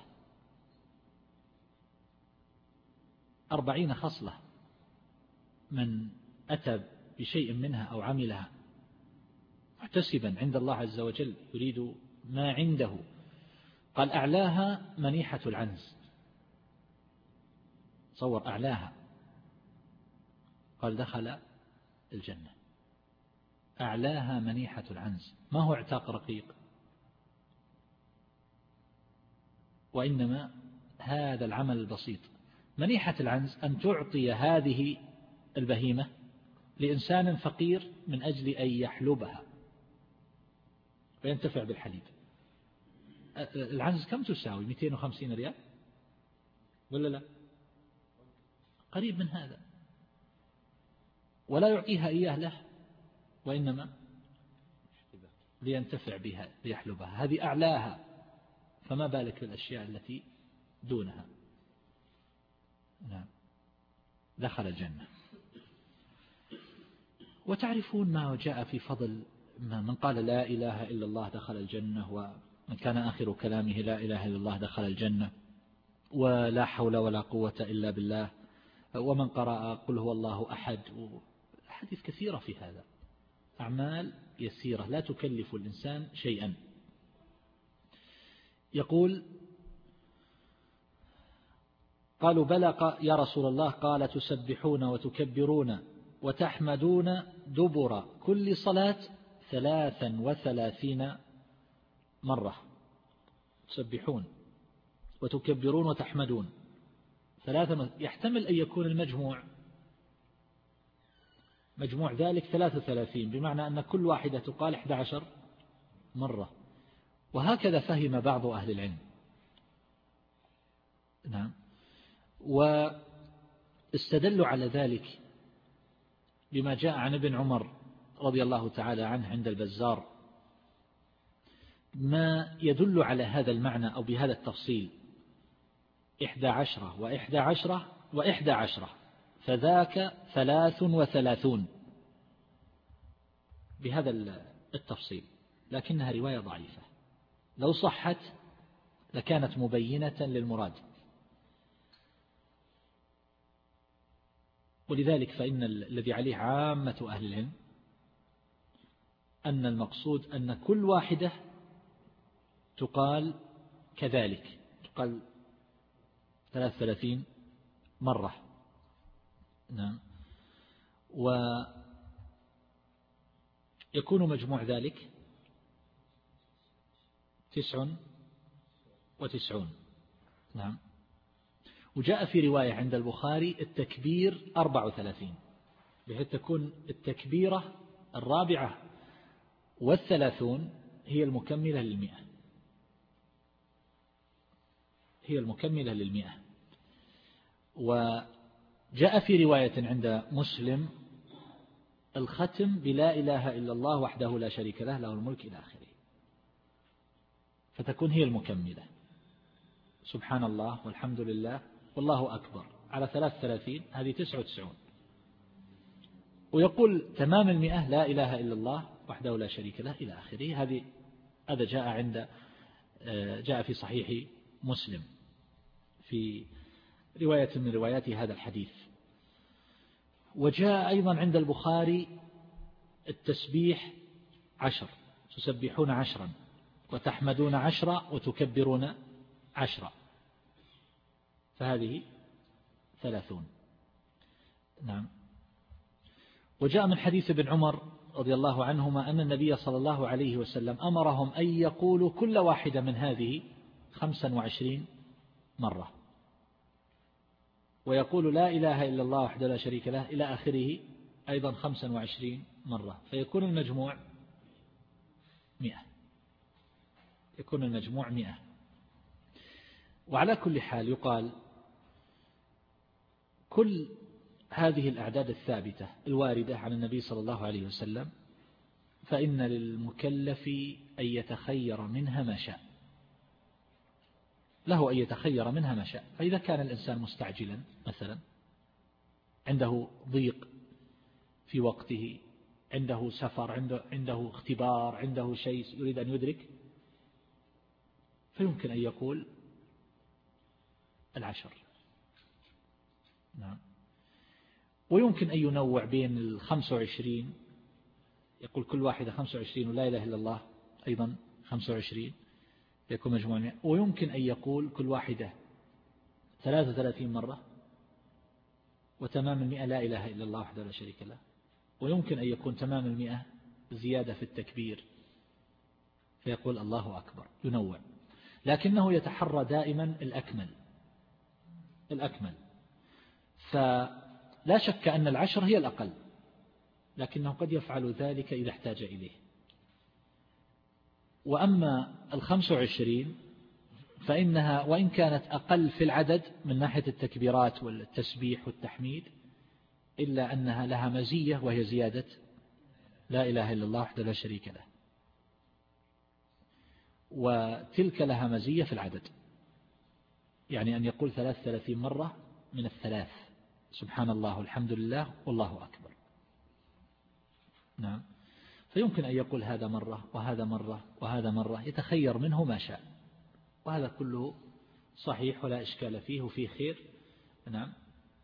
أربعين خصلة من أتى بشيء منها أو عملها محتسبا عند الله عز وجل يريد ما عنده، قال أعلاها منيحة العنز، تصور أعلاها، قال دخل الجنة. أعلاها منيحة العنز، ما هو اعتاق رقيق، وإنما هذا العمل البسيط. منيحة العنز أن تعطي هذه البهيمة لإنسان فقير من أجل أن يحلبها وينتفع بالحليب. العنز كم تساوي؟ مئتين وخمسين ريال ولا لا؟ قريب من هذا، ولا يعطيها إياه له وإنما لينتفع بها ليحلبها. هذه أعلاها، فما بالك بالأشياء التي دونها. نعم، دخل الجنة. وتعرفون ما جاء في فضل من قال لا إله إلا الله دخل الجنة، ومن كان آخر كلامه لا إله إلا الله دخل الجنة، ولا حول ولا قوة إلا بالله، ومن قرأ قل هو الله أحد. حديث كثيرة في هذا، أعمال يسيرة لا تكلف الإنسان شيئا. يقول قالوا بلى يا رسول الله، قال تسبحون وتكبرون وتحمدون دبر كل صلاة ثلاثا وثلاثين مرة. تسبحون وتكبرون وتحمدون ثلاثا، يحتمل أن يكون المجموع مجموع ذلك ثلاثة وثلاثين، بمعنى أن كل واحدة تقال إحدى عشر مرة. وهكذا فهم بعض أهل العلم. نعم. واستدلوا على ذلك بما جاء عن ابن عمر رضي الله تعالى عنه عند البزار، ما يدل على هذا المعنى أو بهذا التفصيل: إحدى عشرة وإحدى عشرة وإحدى عشرة، فذاك ثلاث وثلاثون، بهذا التفصيل. لكنها رواية ضعيفة، لو صحت لكانت مبينة للمراد. ولذلك فإن الذي عليه عامة أهل العلم أن المقصود أن كل واحدة تقال كذلك، تقال ثلاث ثلاثين مرة. نعم. ويكون مجموع ذلك تسع وتسعون. نعم. وجاء في رواية عند البخاري التكبير أربع وثلاثين، بحيث تكون التكبيرة الرابعة والثلاثون هي المكملة للمئة، هي المكملة للمئة. وجاء في رواية عند مسلم الختم بلا إله إلا الله وحده لا شريك له له الملك إلى آخره، فتكون هي المكملة، سبحان الله والحمد لله والله أكبر على ثلاث ثلاثين، هذه تسعة وتسعون. ويقول تمام المئة لا إله إلا الله وحده لا شريك له إلى آخره. هذه هذا جاء عند جاء في صحيح مسلم في رواية من روايات هذا الحديث. وجاء أيضا عند البخاري التسبيح عشر، تسبحون عشرا وتحمدون عشرا وتكبرون عشرا، فهذه ثلاثون. نعم. وجاء من حديث ابن عمر رضي الله عنهما أن النبي صلى الله عليه وسلم أمرهم أن يقولوا كل واحدة من هذه خمسا وعشرين مرة، ويقول لا إله إلا الله وحده لا شريك له إلى آخره أيضا خمسا وعشرين مرة، فيكون المجموع مئة، يكون المجموع مئة. وعلى كل حال يقال كل هذه الأعداد الثابتة الواردة عن النبي صلى الله عليه وسلم فإن للمكلف أن يتخير منها ما شاء، له أن يتخير منها ما شاء. فإذا كان الإنسان مستعجلا مثلا، عنده ضيق في وقته، عنده سفر، عنده, عنده اختبار، عنده شيء يريد أن يدرك، فيمكن أن يقول العشر. نعم. ويمكن أن ينوع بين الخمس وعشرين، يقول كل واحدة خمس وعشرين ولا إله إلا الله أيضا خمس وعشرين، يكون مجموعة. ويمكن أن يقول كل واحدة ثلاثة وثلاثين مرة وتمام المئة لا إله إلا الله وحده لا شريك له. ويمكن أن يكون تمام المئة زيادة في التكبير فيقول الله أكبر، ينوع، لكنه يتحرى دائما الأكمل الأكمل. فلا شك أن العشر هي الأقل، لكنه قد يفعل ذلك إذا احتاج إليه. وأما الخمس وعشرين فإنها وإن كانت أقل في العدد من ناحية التكبيرات والتسبيح والتحميد، إلا أنها لها مزية وهي زيادة لا إله إلا الله وحده لا شريك له، وتلك لها مزية في العدد، يعني أن يقول ثلاث ثلاثين مرة من الثلاث، سبحان الله والحمد لله والله أكبر. نعم. فيمكن أن يقول هذا مرة وهذا مرة وهذا مرة، يتخير منه ما شاء، وهذا كله صحيح ولا إشكال فيه وفيه خير. نعم.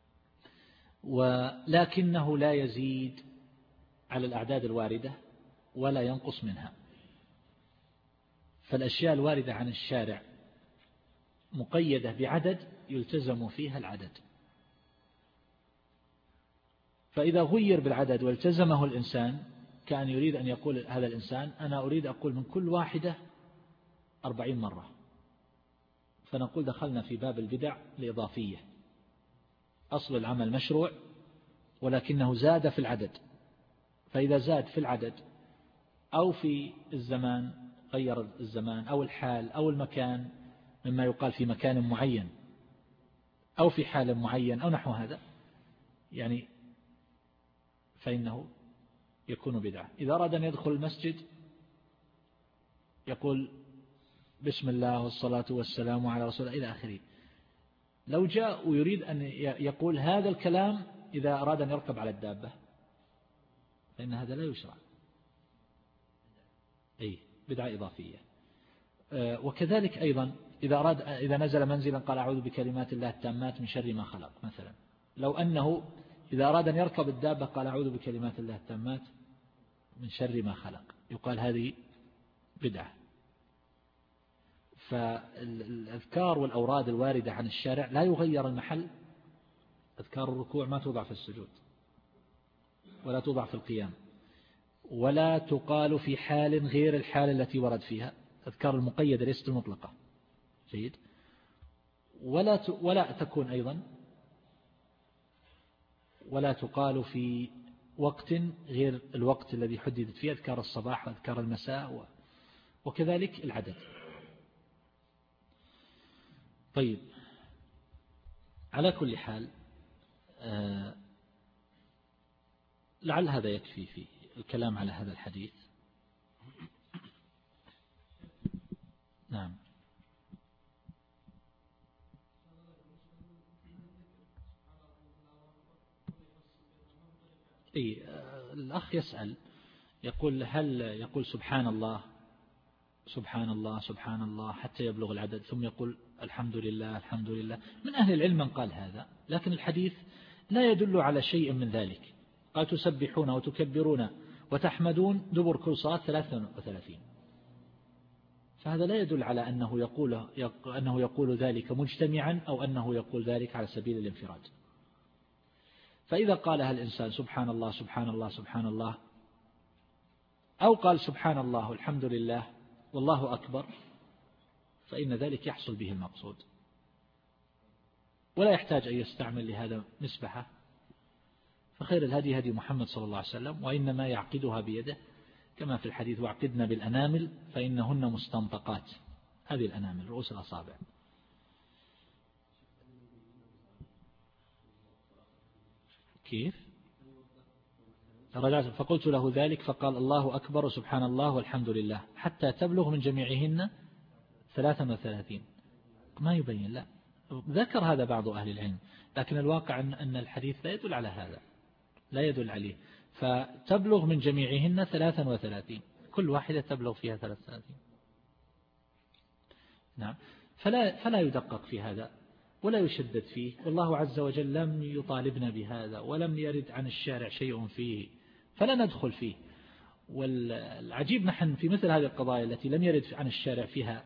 ولكنه لا يزيد على الأعداد الواردة ولا ينقص منها. فالأشياء الواردة عن الشارع مقيدة بعدد يلتزم فيها العدد، فإذا غير بالعدد والتزمه الإنسان كان يريد أن يقول هذا الإنسان أنا أريد أقول من كل واحدة أربعين مرة، فنقول دخلنا في باب البدع الإضافية. أصل العمل مشروع ولكنه زاد في العدد، فإذا زاد في العدد أو في الزمان، غير الزمان أو الحال أو المكان مما يقال في مكان معين أو في حال معين أو نحو هذا، يعني فإنه يكون بدعة. إذا أراد أن يدخل المسجد يقول بسم الله والصلاة والسلام على رسول الله إلى آخره. لو جاء ويريد أن يقول هذا الكلام إذا أراد أن يركب على الدابة فإن هذا لا يشرع، أي بدعة إضافية. وكذلك أيضا إذا أراد إذا نزل منزلا قال أعوذ بكلمات الله التامات من شر ما خلق مثلا، لو أنه إذا أراد أن يركب الدابة قال أعوذ بكلمات الله التامات من شر ما خلق، يقال هذه بدعة. فالأذكار والأوراد الواردة عن الشارع لا يغير المحل. أذكار الركوع ما توضع في السجود ولا توضع في القيام ولا تقال في حال غير الحال التي ورد فيها. أذكار المقيدة ليست المطلقة. جيد. ولا ولا تكون أيضا ولا تقال في وقت غير الوقت الذي حددت فيه، أذكار الصباح وأذكار المساء، وكذلك العدد. طيب، على كل حال آه لعل هذا يكفي في الكلام على هذا الحديث. نعم. أي الأخ يسأل يقول هل يقول سبحان الله سبحان الله سبحان الله حتى يبلغ العدد ثم يقول الحمد لله الحمد لله؟ من أهل العلم من قال هذا، لكن الحديث لا يدل على شيء من ذلك. قال تسبحون وتكبرون وتحمدون دبر كل صلاة ثلاثة وثلاثين، فهذا لا يدل على أنه يقول أنه يقول ذلك مجتمعا أو أنه يقول ذلك على سبيل الانفراد. فإذا قالها الإنسان سبحان الله سبحان الله سبحان الله، أو قال سبحان الله والحمد لله والله أكبر، فإن ذلك يحصل به المقصود، ولا يحتاج أن يستعمل لهذا مسبحة. فخير الهدي هدي محمد صلى الله عليه وسلم، وإنما يعقدها بيده كما في الحديث وعقدنا بالأنامل فإنهن مستنطقات. هذه الأنامل رؤوس الأصابع. كيف؟ رجعت فقلت له ذلك فقال الله أكبر وسبحان الله والحمد لله حتى تبلغ من جميعهن ثلاثا وثلاثين. ما يبين، لا ذكر هذا بعض أهل العلم، لكن الواقع أن الحديث لا يدل على هذا، لا يدل عليه. فتبلغ من جميعهن ثلاثا وثلاثين، كل واحدة تبلغ فيها ثلاث وثلاثين. نعم. فلا, فلا يدقق في هذا ولا يشدد فيه، والله عز وجل لم يطالبنا بهذا ولم يرد عن الشارع شيء فيه، فلا ندخل فيه. والعجيب نحن في مثل هذه القضايا التي لم يرد عن الشارع فيها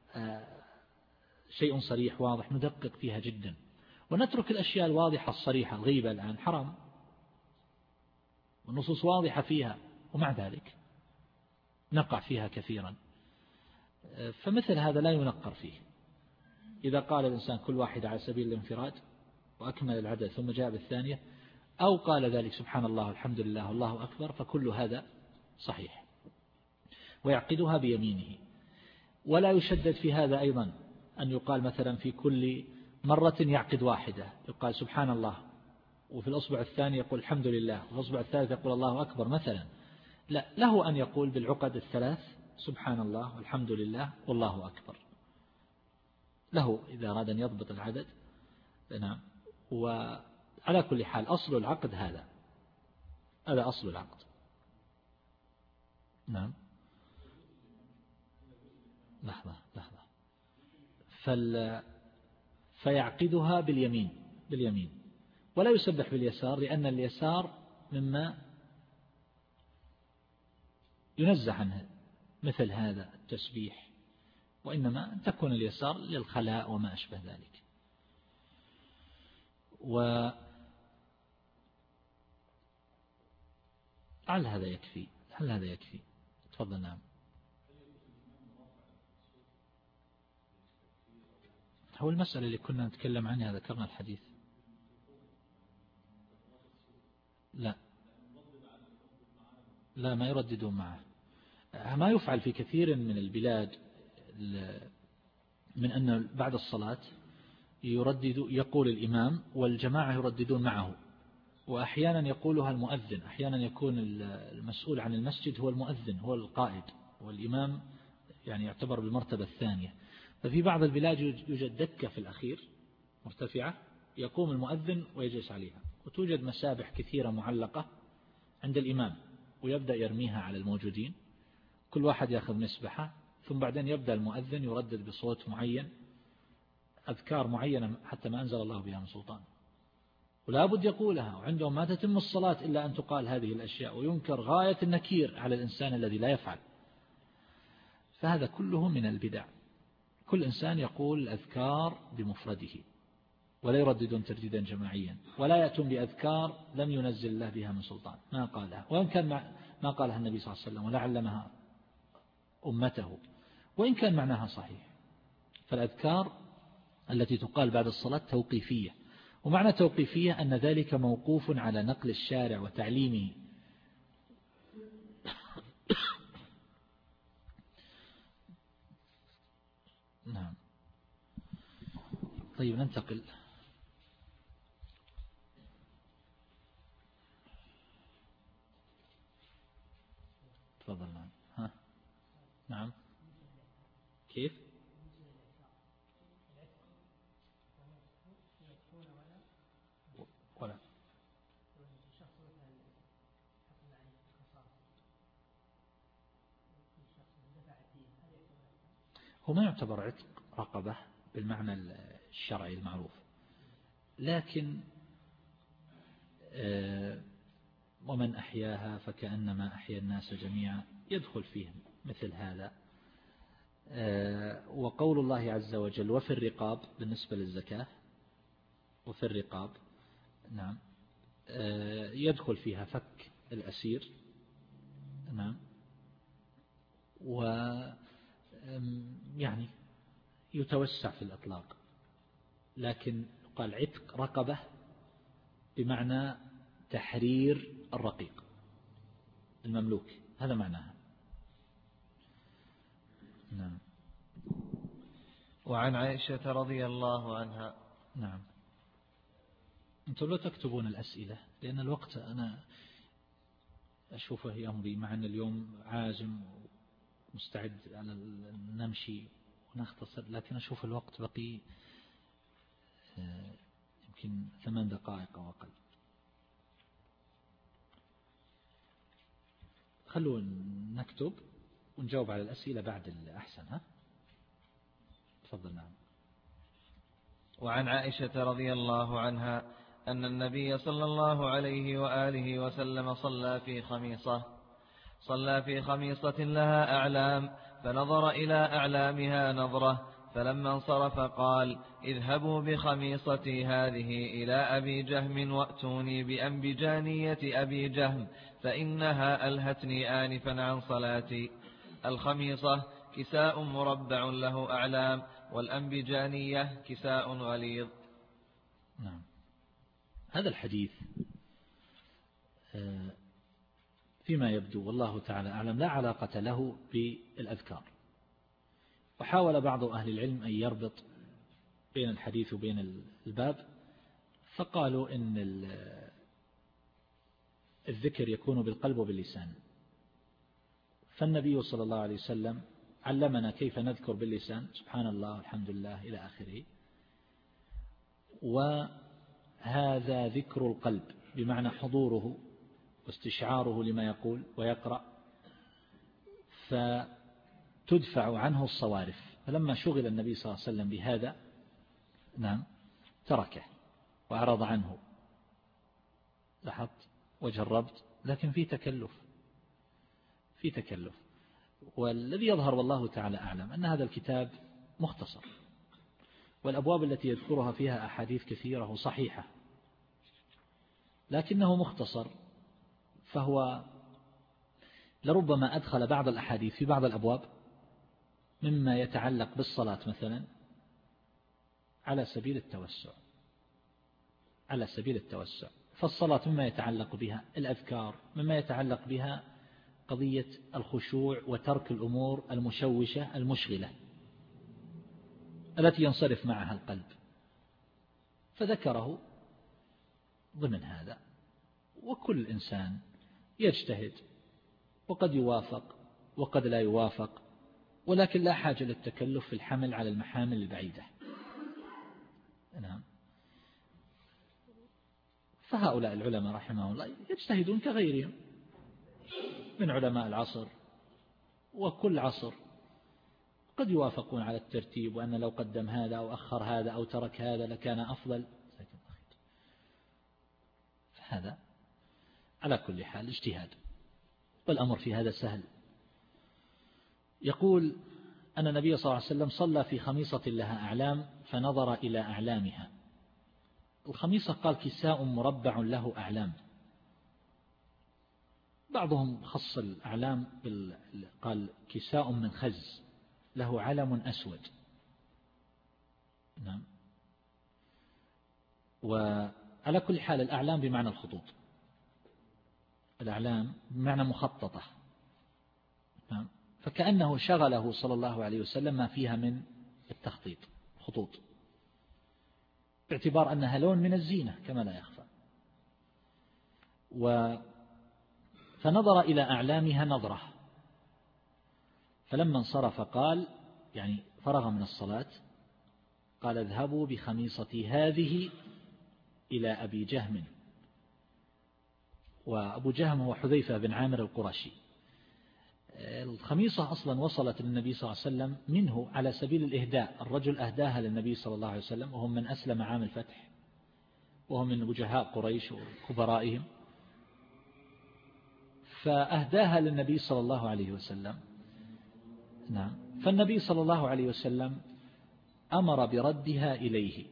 شيء صريح واضح ندقق فيها جدا، ونترك الأشياء الواضحة الصريحة. الغيبة الآن حرام والنصوص واضحة فيها، ومع ذلك نقع فيها كثيرا. فمثل هذا لا ينقر فيه. إذا قال الإنسان كل واحد على سبيل الانفراد وأكمل العدد ثم جاء بالثانية، أو قال ذلك سبحان الله الحمد لله والله أكبر، فكل هذا صحيح. ويعقدها بيمينه. ولا يشدد في هذا أيضا أن يقال مثلا في كل مرة يعقد واحدة، يقال سبحان الله وفي الأصبع الثاني يقول الحمد لله وفي الأصبع الثالث يقول الله أكبر مثلا. لا، له أن يقول بالعقد الثلاث سبحان الله والحمد لله والله أكبر، له إذا أراد أن يضبط العدد. نعم. وعلى كل حال أصل العقد هذا، هذا أصل العقد. نعم. لحظة لحظة. فال فيعقدها باليمين باليمين ولا يسبح باليسار، لأن اليسار مما ينزه عنه مثل هذا التسبيح، وإنما تكون اليسار للخلاء وما أشبه ذلك. وعلى هذا يكفي، هل هذا يكفي؟ تفضل. نعم. هو المسألة اللي كنا نتكلم عنها ذكرنا الحديث. لا لا ما يرددون معه. ما يفعل في كثير من البلاد من أن بعد الصلاة يردد يقول الإمام والجماعة يرددون معه، وأحيانا يقولها المؤذن، أحيانا يكون المسؤول عن المسجد هو المؤذن هو القائد، والإمام يعني يعتبر بالمرتبة الثانية. ففي بعض البلاد يوجد دكة في الأخير مرتفعة يقوم المؤذن ويجلس عليها، وتوجد مسابح كثيرة معلقة عند الإمام ويبدأ يرميها على الموجودين، كل واحد يأخذ مسبحة، ثم بعدين يبدأ المؤذن يردد بصوت معين أذكار معينة حتى ما أنزل الله بها من سلطان، ولا بد يقولها. وعندهم ما تتم الصلاة إلا أن تقال هذه الأشياء، وينكر غاية النكير على الإنسان الذي لا يفعل. فهذا كله من البدع. كل إنسان يقول الأذكار بمفرده ولا يرددون ترديدا جماعيا، ولا يأتون بأذكار لم ينزل الله بها من سلطان، ما قالها، وإن كان ما قالها النبي صلى الله عليه وسلم ولا علمها أمته، وإن كان معناها صحيح. فالأذكار التي تقال بعد الصلاة توقيفية، ومعنى توقيفية أن ذلك موقوف على نقل الشارع وتعليمه. نعم. طيب ننتقل كيف؟ ولا هو ما يعتبر عتق رقبة بالمعنى الشرعي المعروف، لكن ومن أحياها فكأنما أحيا الناس جميعا يدخل فيه مثل هذا. وقول الله عز وجل وفي الرقاب بالنسبة للزكاة، وفي الرقاب نعم يدخل فيها فك الأسير، نعم، و يعني يتوسع في الإطلاق، لكن قال عتق رقبة بمعنى تحرير الرقيق المملوك، هذا معناها. نعم. وعن عائشة رضي الله عنها. نعم. أنتم لا تكتبون الأسئلة لأن الوقت أنا أشوفه يمضي، مع أن اليوم عازم مستعد على نمشي ونختصر، لكن أشوف الوقت بقي يمكن ثمان دقائق أو أقل. خلوا نكتب ونجاوب على الأسئلة بعد الأحسن. ها تفضل. نعم. وعن عائشة رضي الله عنها أن النبي صلى الله عليه وآله وسلم صلى في خميصة صلى في خميصة لها أعلام، فنظر إلى أعلامها نظرة، فلما انصرف قال اذهبوا بخميصتي هذه إلى أبي جهم وأتوني بأنبجانية أبي جهم فإنها ألهتني آنفا عن صلاتي. الخميصة كساء مربع له أعلام، والأنبجانية كساء غليظ. نعم. هذا الحديث فيما يبدو والله تعالى أعلم لا علاقة له بالأذكار، وحاول بعض أهل العلم أن يربط بين الحديث وبين الباب، فقالوا إن الذكر يكون بالقلب وباللسان، فالنبي صلى الله عليه وسلم علمنا كيف نذكر باللسان سبحان الله الحمد لله إلى آخره، وهذا ذكر القلب بمعنى حضوره واستشعاره لما يقول ويقرأ، فتدفع عنه الصوارف. فلما شغل النبي صلى الله عليه وسلم بهذا نعم تركه وأعرض عنه. لاحظت وجربت، لكن في تكلف في تكلف والذي يظهر والله تعالى أعلم أن هذا الكتاب مختصر، والأبواب التي يذكرها فيها أحاديث كثيرة وصحيحة، لكنه مختصر، فهو لربما أدخل بعض الأحاديث في بعض الأبواب مما يتعلق بالصلاة مثلا على سبيل التوسع على سبيل التوسع فالصلاة مما يتعلق بها الأذكار، مما يتعلق بها قضية الخشوع وترك الأمور المشوشة المشغلة التي ينصرف معها القلب، فذكره ضمن هذا. وكل إنسان يجتهد وقد يوافق وقد لا يوافق، ولكن لا حاجة للتكلف في الحمل على المحامل البعيدة. نعم. فهؤلاء العلماء رحمه الله يجتهدون كغيرهم من علماء العصر، وكل عصر قد يوافقون على الترتيب، وأن لو قدم هذا أو أخر هذا أو ترك هذا لكان أفضل. هذا على كل حال اجتهاد، والأمر في هذا سهل. يقول أن النبي صلى الله عليه وسلم صلى في خميصة لها أعلام فنظر إلى أعلامها. الخميصة قال كساء مربع له أعلام، بعضهم خص الأعلام بال... قال كساء من خز له علم أسود. نعم. وعلى كل حال الأعلام بمعنى الخطوط، الأعلام بمعنى مخططة. نعم. فكأنه شغله صلى الله عليه وسلم ما فيها من التخطيط، خطوط، باعتبار أنها لون من الزينة كما لا يخفى. و فنظر إلى أعلامها نظرة، فلما انصرف قال يعني فرغ من الصلاة قال اذهبوا بخميصتي هذه إلى أبي جهم. وأبو جهم هو حذيفة بن عامر القرشي. الخميصة أصلا وصلت للنبي صلى الله عليه وسلم منه على سبيل الإهداء، الرجل أهداها للنبي صلى الله عليه وسلم، وهم من أسلم عام الفتح، وهم من وجهاء قريش وكبرائهم، فأهداها للنبي صلى الله عليه وسلم. نعم. فالنبي صلى الله عليه وسلم أمر بردها إليه.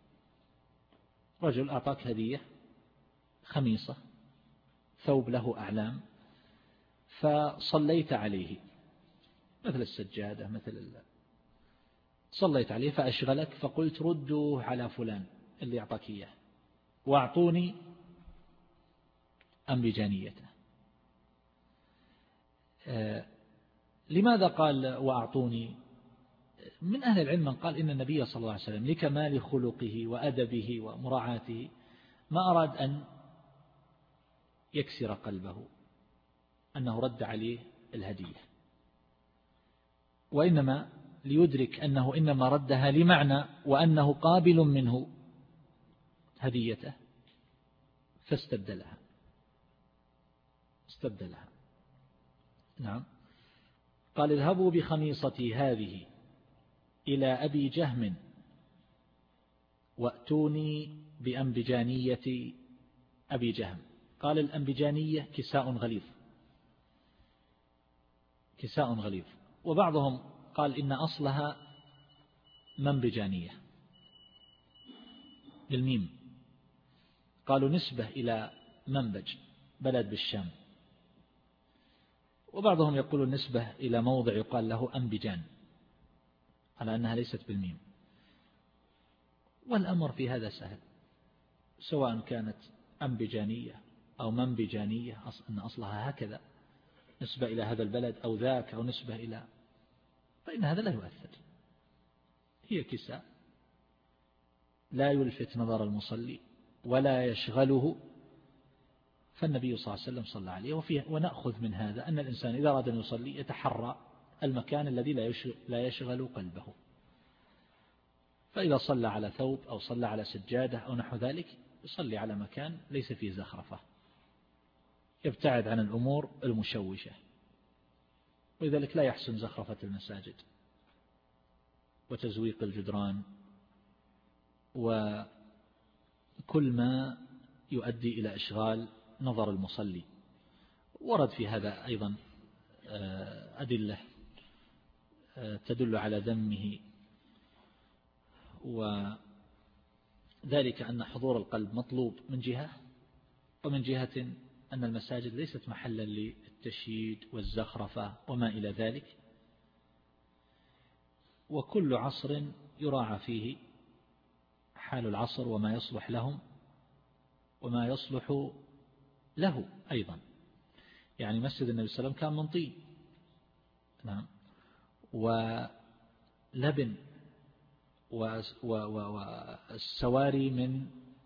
رجل أعطاك هدية خميصة، ثوب له أعلام، فصليت عليه مثل السجادة، مثل صليت عليه فأشغلك، فقلت ردوه على فلان اللي أعطاك إياه وأعطوني أنبجانيته. آه لماذا قال وأعطوني؟ من أهل العلم من قال إن النبي صلى الله عليه وسلم لكمال خلقه وأدبه ومراعاته ما أراد أن يكسر قلبه أنه رد عليه الهدية، وإنما ليدرك أنه إنما ردها لمعنى وأنه قابل منه هديته، فاستبدلها استبدلها نعم. قال اذهبوا بخميصتي هذه إلى أبي جهم وأتوني بأنبجانية أبي جهم. قال الأنبجانية كساء غليظ، كساء غليظ. وبعضهم قال إن أصلها منبجانية بالميم، قالوا نسبة إلى منبج بلد بالشام. وبعضهم يقول النسبة إلى موضع يقال له أنبجان على أنها ليست بالميم. والأمر في هذا سهل، سواء كانت أنبجانية أو منبجانية، أن أصلها هكذا نسبة إلى هذا البلد أو ذاك، أو نسبة إلى، فإن هذا لا يؤثر، هي كساء لا يلفت نظر المصلي ولا يشغله، فالنبي صلى الله عليه وسلم صلى عليه. وفيه ونأخذ من هذا أن الإنسان إذا أراد أن يصلي يتحرى المكان الذي لا يشغل قلبه، فإذا صلى على ثوب أو صلى على سجادة أو نحو ذلك يصلي على مكان ليس فيه زخرفة، يبتعد عن الأمور المشوشة، ولذلك لا يحسن زخرفة المساجد وتزويق الجدران وكل ما يؤدي إلى إشغال نظر المصلي. ورد في هذا أيضا أدلة تدل على ذمه، وذلك أن حضور القلب مطلوب من جهة، ومن جهة أن المساجد ليست محلا للتشييد والزخرفة وما إلى ذلك، وكل عصر يراعى فيه حال العصر وما يصلح لهم وما يصلح له أيضا. يعني مسجد النبي صلى الله عليه وسلم كان من طين، نعم، ولبن، والسواري من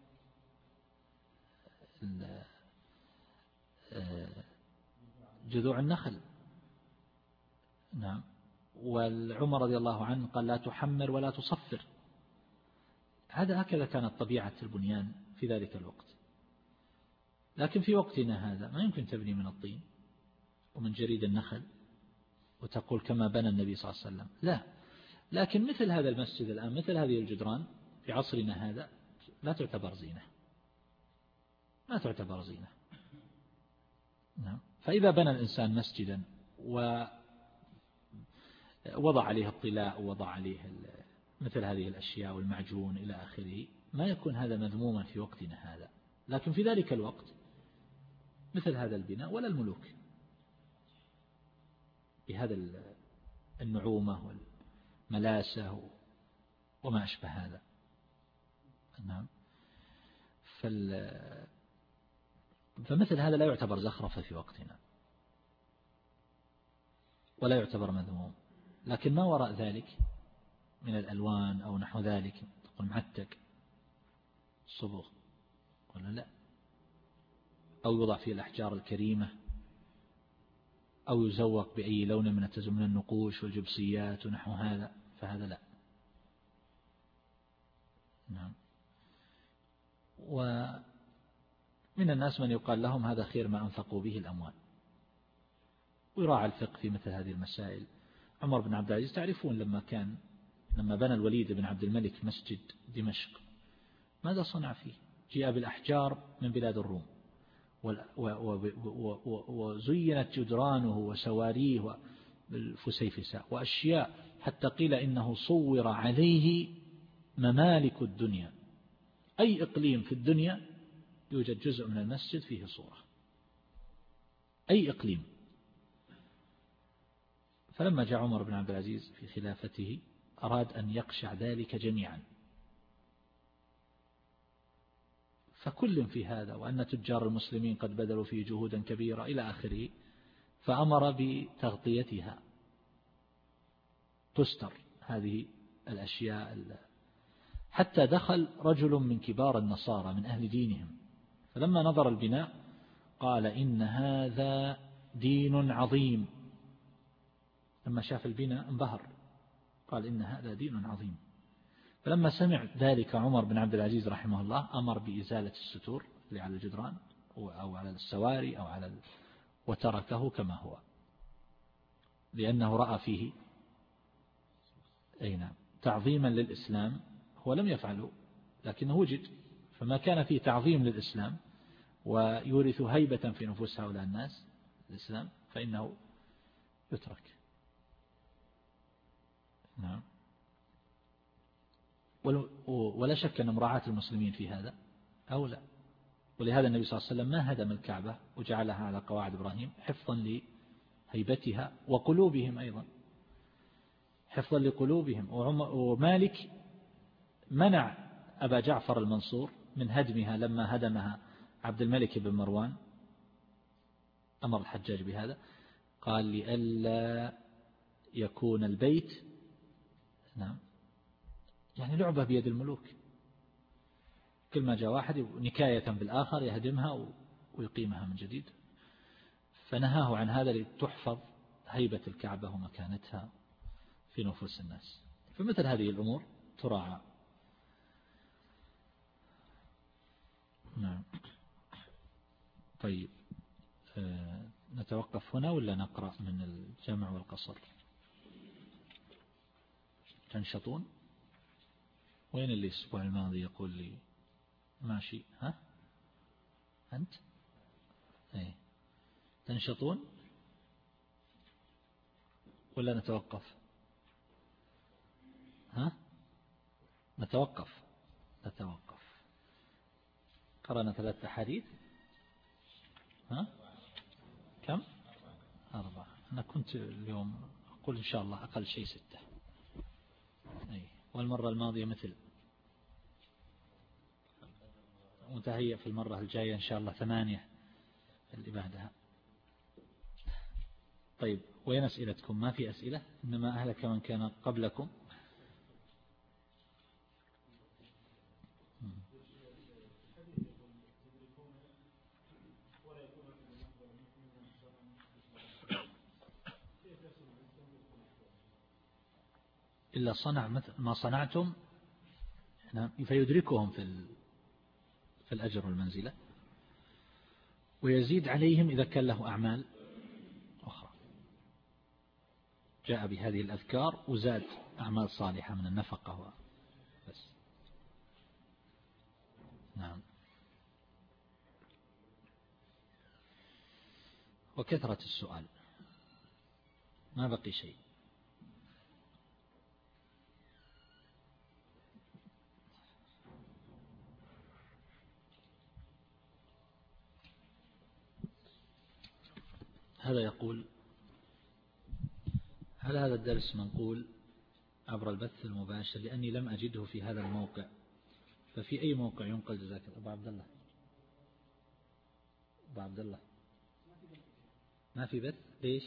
جذوع النخل، نعم. والعمر رضي الله عنه قال لا تحمر ولا تصفر. هذا هكذا كانت طبيعة البنيان في ذلك الوقت. لكن في وقتنا هذا ما يمكن تبني من الطين ومن جريد النخل وتقول كما بنى النبي صلى الله عليه وسلم، لا. لكن مثل هذا المسجد الآن، مثل هذه الجدران في عصرنا هذا لا تعتبر زينة، لا تعتبر زينة، نعم. فإذا بنى الإنسان مسجدا ووضع عليه الطلاء ووضع عليه مثل هذه الأشياء والمعجون إلى آخره، ما يكون هذا مذموما في وقتنا هذا. لكن في ذلك الوقت مثل هذا البناء ولا الملوك بهذا النعومة والملاسة وما أشبه هذا، نعم. فمثل هذا لا يعتبر زخرفة في وقتنا ولا يعتبر مذموم. لكن ما وراء ذلك من الألوان أو نحو ذلك، تقول معتق الصبغ ولا لا، أو يوضع فيه الأحجار الكريمة أو يزوق بأي لون من من النقوش والجبسيات ونحو هذا فهذا لا. نعم. ومن الناس من يقال لهم هذا خير ما أنفقوا به الأموال، ويراعى الفقه في مثل هذه المسائل. عمر بن عبد العزيز تعرفون لما كان لما بنى الوليد بن عبد الملك مسجد دمشق ماذا صنع فيه؟ جاء بالأحجار من بلاد الروم وزينت جدرانه وسواريه بالفسيفساء وأشياء، حتى قيل إنه صور عليه ممالك الدنيا. أي إقليم في الدنيا يوجد جزء من المسجد فيه صورة، أي إقليم. فلما جاء عمر بن عبد العزيز في خلافته أراد أن يقشع ذلك جميعا، فكل في هذا، وأن تجار المسلمين قد بذلوا فيه جهودا كبيرة إلى آخره، فأمر بتغطيتها تستر هذه الأشياء. حتى دخل رجل من كبار النصارى من أهل دينهم، فلما نظر البناء قال إن هذا دين عظيم. لما شاف البناء انبهر، قال إن هذا دين عظيم. فلما سمع ذلك عمر بن عبد العزيز رحمه الله أمر بإزالة الستور اللي على الجدران أو على السواري أو على ال... وتركه كما هو، لأنه رأى فيه أي نعم تعظيما للإسلام. هو لم يفعله لكنه وجد، فما كان فيه تعظيم للإسلام ويورث هيبة في نفوس هؤلاء الناس الإسلام فإنه يترك. نعم. ولا شك أن مراعاة المسلمين في هذا أولى، ولهذا النبي صلى الله عليه وسلم ما هدم الكعبة وجعلها على قواعد إبراهيم حفظا لهيبتها وقلوبهم، أيضا حفظا لقلوبهم. ومالك منع أبا جعفر المنصور من هدمها لما هدمها عبد الملك بن مروان، أمر الحجاج بهذا، قال لئلا يكون البيت نعم يعني لعبة بيد الملوك، كل ما جاء واحد نكاية بالآخر يهدمها ويقيمها من جديد، فنهاه عن هذا لتحفظ هيبة الكعبة ومكانتها في نفوس الناس. فمثل هذه الأمور تراعى. نعم. طيب آه نتوقف هنا ولا نقرأ من الجمع والقصر؟ تنشطون؟ وين اللي الأسبوع الماضي يقول لي ماشي؟ ها أنت ايه تنشطون ولا نتوقف؟ ها نتوقف نتوقف قرأنا ثلاث أحاديث. ها كم؟ أربعة. أنا كنت اليوم أقول إن شاء الله أقل شيء ستة، أي والمرة الماضية مثل، متهيأ في المرة الجاية إن شاء الله ثمانية اللي بعدها. طيب وين أسئلتكم؟ ما في أسئلة؟ إنما أهلك من كان قبلكم. إلا صنع مثل ما صنعتم فيدركهم في في الأجر والمنزلة، ويزيد عليهم إذا كان له أعمال أخرى. جاء بهذه الأذكار وزاد أعمال صالحة من النفقة بس. نعم. وكثرة السؤال ما بقي شيء. هذا يقول: هل هذا الدرس منقول عبر البث المباشر؟ لأني لم أجده في هذا الموقع، ففي أي موقع ينقل؟ جزاك الله. أبو عبد الله أبو عبد الله ما في بث. ليش؟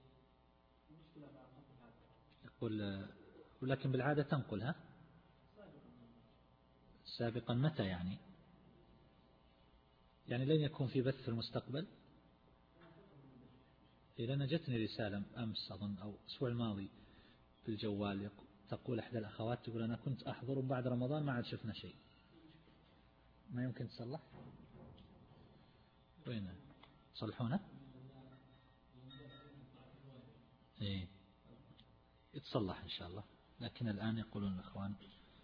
يقول ولكن بالعادة تنقل. ها سابقا متى يعني؟ يعني لن يكون في بث في المستقبل؟ لأن جتني رسالة أمس أظن أو الأسبوع الماضي في الجوال تقول إحدى الأخوات تقول أنا كنت أحضر بعد رمضان ما عاد شفنا شيء. ما يمكن تصلح؟ وين تصلحونه؟ إيه يتصلح إن شاء الله. لكن الآن يقولون الأخوان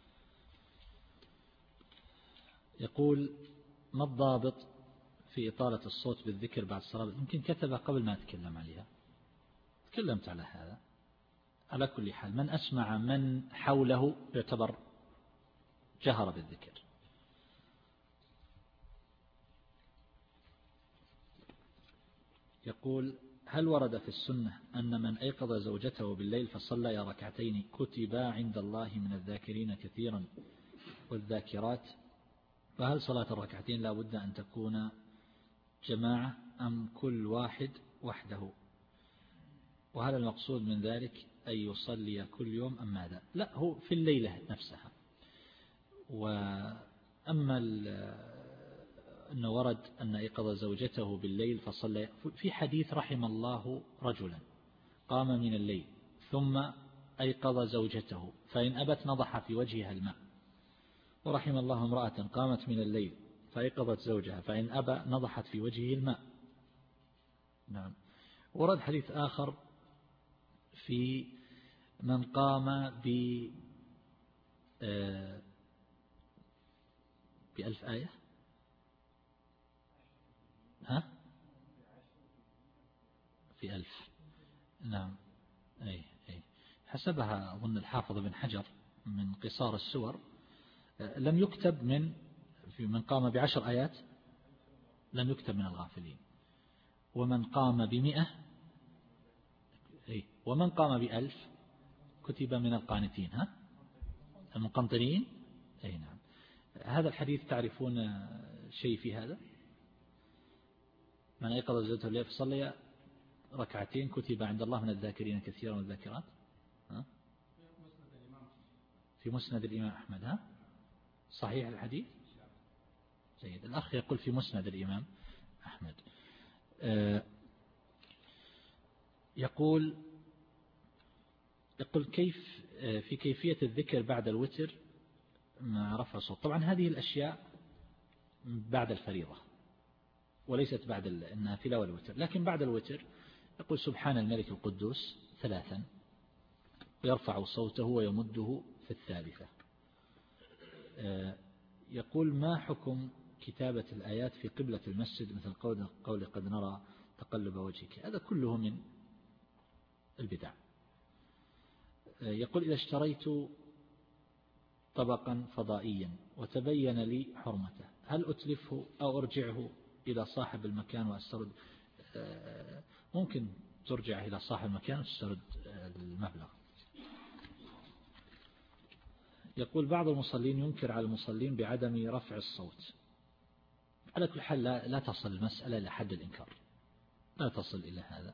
يقول ما الضابط في إطالة الصوت بالذكر بعد الصلاة؟ يمكن كتبها قبل ما أتكلم عليها، تكلمت على هذا. على كل حال من أسمع من حوله يعتبر جهر بالذكر. يقول هل ورد في السنة أن من أيقظ زوجته بالليل فصلى ركعتين كتبا عند الله من الذاكرين كثيرا والذاكرات، فهل صلاة الركعتين لا بد أن تكون جماعة أم كل واحد وحده؟ وهل المقصود من ذلك أن يصلي كل يوم أم ماذا؟ لا، هو في الليلة نفسها. وأما أنه ورد أن أيقظ زوجته بالليل فصلى، في حديث رحم الله رجلا قام من الليل ثم أيقظ زوجته فإن أبت نضح في وجهها الماء، ورحم الله امرأة قامت من الليل فأيقظت زوجها فإن أبى نضحت في وجهه الماء. نعم. ورد حديث آخر في من قام ب بألف آية، ها في ألف. نعم. أي أي حسبها أظن الحافظ بن حجر من قصار السور، لم يكتب من في من قام بعشر آيات لم يكتب من الغافلين، ومن قام بمئة أي ومن قام بألف كتب من القانتين، ها المقنطرين. أي نعم. هذا الحديث تعرفون شيء في هذا؟ من أيقظ زوجته الليل فصلى ركعتين كتب عند الله من الذاكرين كثيرا والذاكرات، ها في مسند الإمام أحمد. ها صحيح الحديث؟ جيد. الأخ يقول في مسند الإمام أحمد. أه يقول يقول كيف في كيفية الذكر بعد الوتر مع رفع الصوت. طبعا هذه الأشياء بعد الفريضة وليست بعد النافلة والوتر، لكن بعد الوتر يقول سبحان الملك القدوس ثلاثا ويرفع صوته ويمده في الثالثة. يقول ما حكم كتابة الآيات في قبلة المسجد مثل قول قد نرى تقلب وجهك؟ هذا كله من البدع. يقول إذا اشتريت طبقا فضائيا وتبين لي حرمته هل أتلفه أو أرجعه إلى صاحب المكان وأسترد؟ ممكن ترجع إلى صاحب المكان وتسترد المبلغ. يقول بعض المصلين ينكر على المصلين بعدم رفع الصوت. على كل حال لا, لا تصل المسألة إلى حد الإنكار، لا تصل إلى هذا.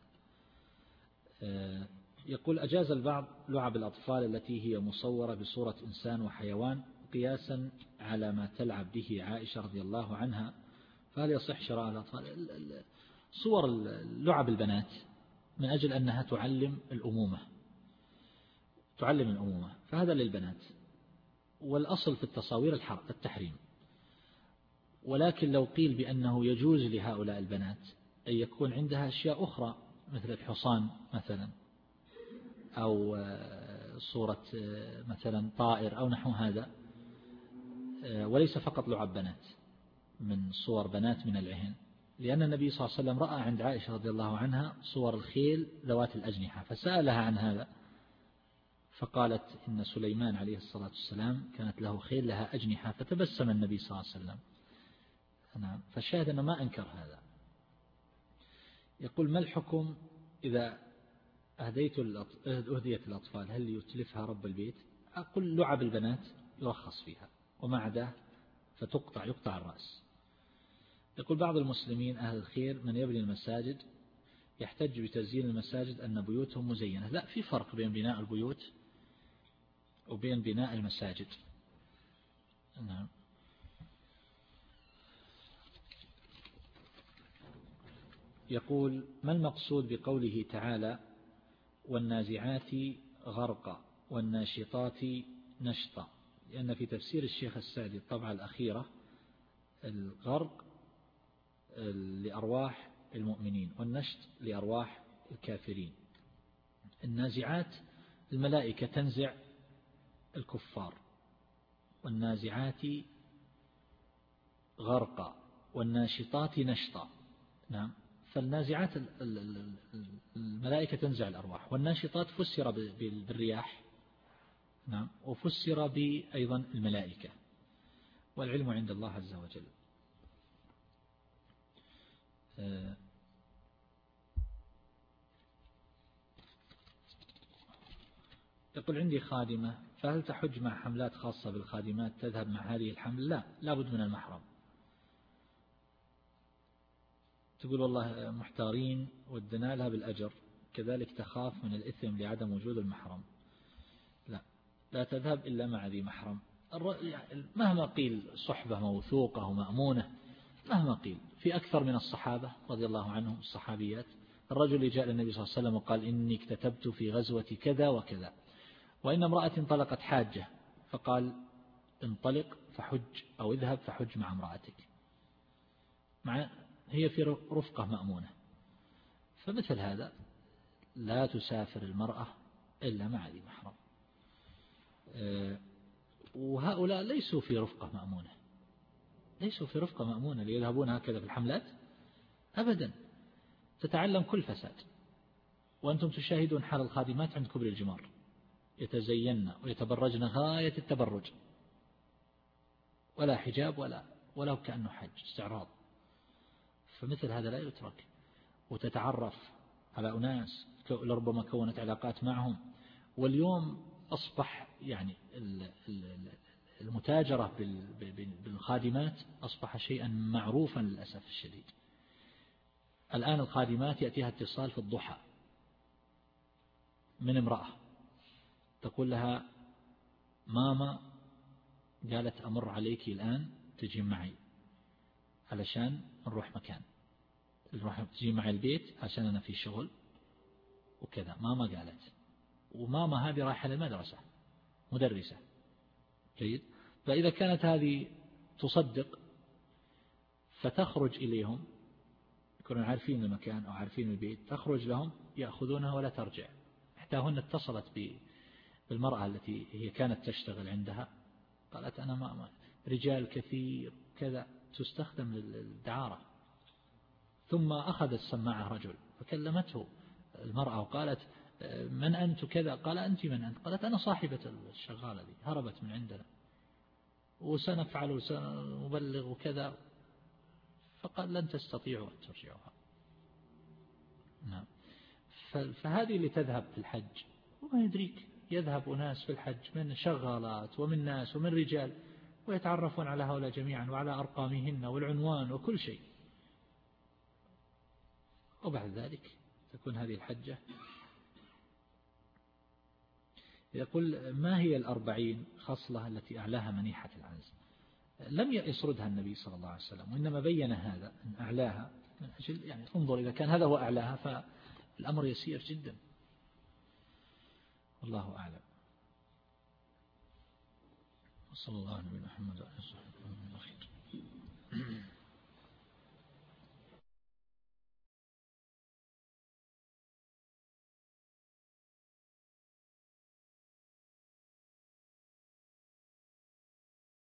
يقول أجاز البعض لعب الأطفال التي هي مصورة بصورة إنسان وحيوان قياسا على ما تلعب به عائشة رضي الله عنها، فهل يصح شراء الأطفال؟ صور لعب البنات من أجل أنها تعلم الأمومة تعلم الأمومة فهذا للبنات، والأصل في التصاوير التحريم. ولكن لو قيل بأنه يجوز لهؤلاء البنات أن يكون عندها أشياء أخرى مثل الحصان مثلا أو صورة مثلا طائر أو نحو هذا، وليس فقط لعب بنات من صور بنات من العهن، لأن النبي صلى الله عليه وسلم رأى عند عائشة رضي الله عنها صور الخيل ذوات الأجنحة فسألها عن هذا فقالت إن سليمان عليه الصلاة والسلام كانت له خيل لها أجنحة، فتبسم النبي صلى الله عليه وسلم. نعم. فالشاهد أنه ما أنكر هذا. يقول ما الحكم إذا أهديت أهديت الأطفال هل يتلفها رب البيت؟ أقول لعب البنات يرخص فيها وما عداه فتقطع يقطع الرأس. يقول بعض المسلمين أهل الخير من يبني المساجد يحتج بتزيين المساجد أن بيوتهم مزينة. لا، في فرق بين بناء البيوت وبين بناء المساجد. نعم. يقول: ما المقصود بقوله تعالى: والنازعات غرقا والناشطات نشطا؟ لأن في تفسير الشيخ السعدي الطبعة الأخيرة الغرق لأرواح المؤمنين والنشط لأرواح الكافرين. النازعات الملائكة تنزع الكفار، والنازعات غرقا والناشطات نشطا. نعم، فالنازعات الملائكة تنزع الأرواح، والناشطات فسر بالرياح، نعم، وفسر بأيضا الملائكة، والعلم عند الله عز وجل. يقول: عندي خادمة، فهل تحج مع حملات خاصة بالخادمات تذهب مع هذه الحمل؟ لا، لابد من المحرم. تقول: والله محتارين ودنا لها بالأجر، كذلك تخاف من الإثم لعدم وجود المحرم. لا، لا تذهب إلا مع ذي محرم. مهما قيل صحبة موثوقة ومأمونة، مهما قيل، في أكثر من الصحابة رضي الله عنهم الصحابيات. الرجل اللي جاء للنبي صلى الله عليه وسلم وقال: إني اكتتبت في غزوة كذا وكذا، وإن امرأة انطلقت حاجة، فقال: انطلق فحج، أو اذهب فحج مع امرأتك، مع هي في رفقة مأمونة. فمثل هذا لا تسافر المرأة إلا مع ذي محرم. وهؤلاء ليسوا في رفقة مأمونة، ليسوا في رفقة مأمونة ليذهبون هكذا في الحملات أبدا. تتعلم كل فساد، وأنتم تشاهدون حال الخادمات عند كبر الجمار، يتزين ويتبرجن غاية التبرج، ولا حجاب ولا ولو كأنه حج، استعراض. فمثل هذا لا يترك. وتتعرف على أناس لربما كونت علاقات معهم. واليوم أصبح يعني المتاجرة بالخادمات أصبح شيئا معروفا للأسف الشديد. الآن الخادمات يأتيها اتصال في الضحى من امرأة تقول لها: ماما قالت أمر عليك الآن تجي معي علشان نروح مكان، نروح تجي معي البيت عشان أنا في شغل وكذا، ماما قالت. وماما هذه رايحة للمدرسة، مدرسة، جيد. فإذا كانت هذه تصدق فتخرج إليهم، يكونوا عارفين المكان أو عارفين البيت، تخرج لهم يأخذونها ولا ترجع. إحداهن اتصلت بالمرأة التي هي كانت تشتغل عندها، قالت: أنا ما رجال كثير كذا، تستخدم للدعارة. ثم أخذ السماعة رجل فكلمته المرأة وقالت: من أنت كذا؟ قال: أنت من أنت؟ قالت: أنا صاحبة الشغالة دي، هربت من عندنا وسنفعل وسنبلغ وكذا. فقال: لن تستطيعوا أن ترجعوها. نعم. فهذه اللي تذهب في الحج وما يدريك، يذهب أناس في الحج من شغالات ومن ناس ومن رجال، ويتعرفون على هؤلاء جميعا وعلى أرقامهن والعنوان وكل شيء، وبعد ذلك تكون هذه الحجة. يقول: ما هي الأربعين خصلة التي أعلاها منيحة العنز؟ لم يسردها النبي صلى الله عليه وسلم، وإنما بين هذا أن أعلاها من أجل يعني انظر إذا كان هذا هو أعلاها فالأمر يسير جدا، والله أعلم. وصلى الله على نبينا محمد وعلى آله وصحبه وسلم.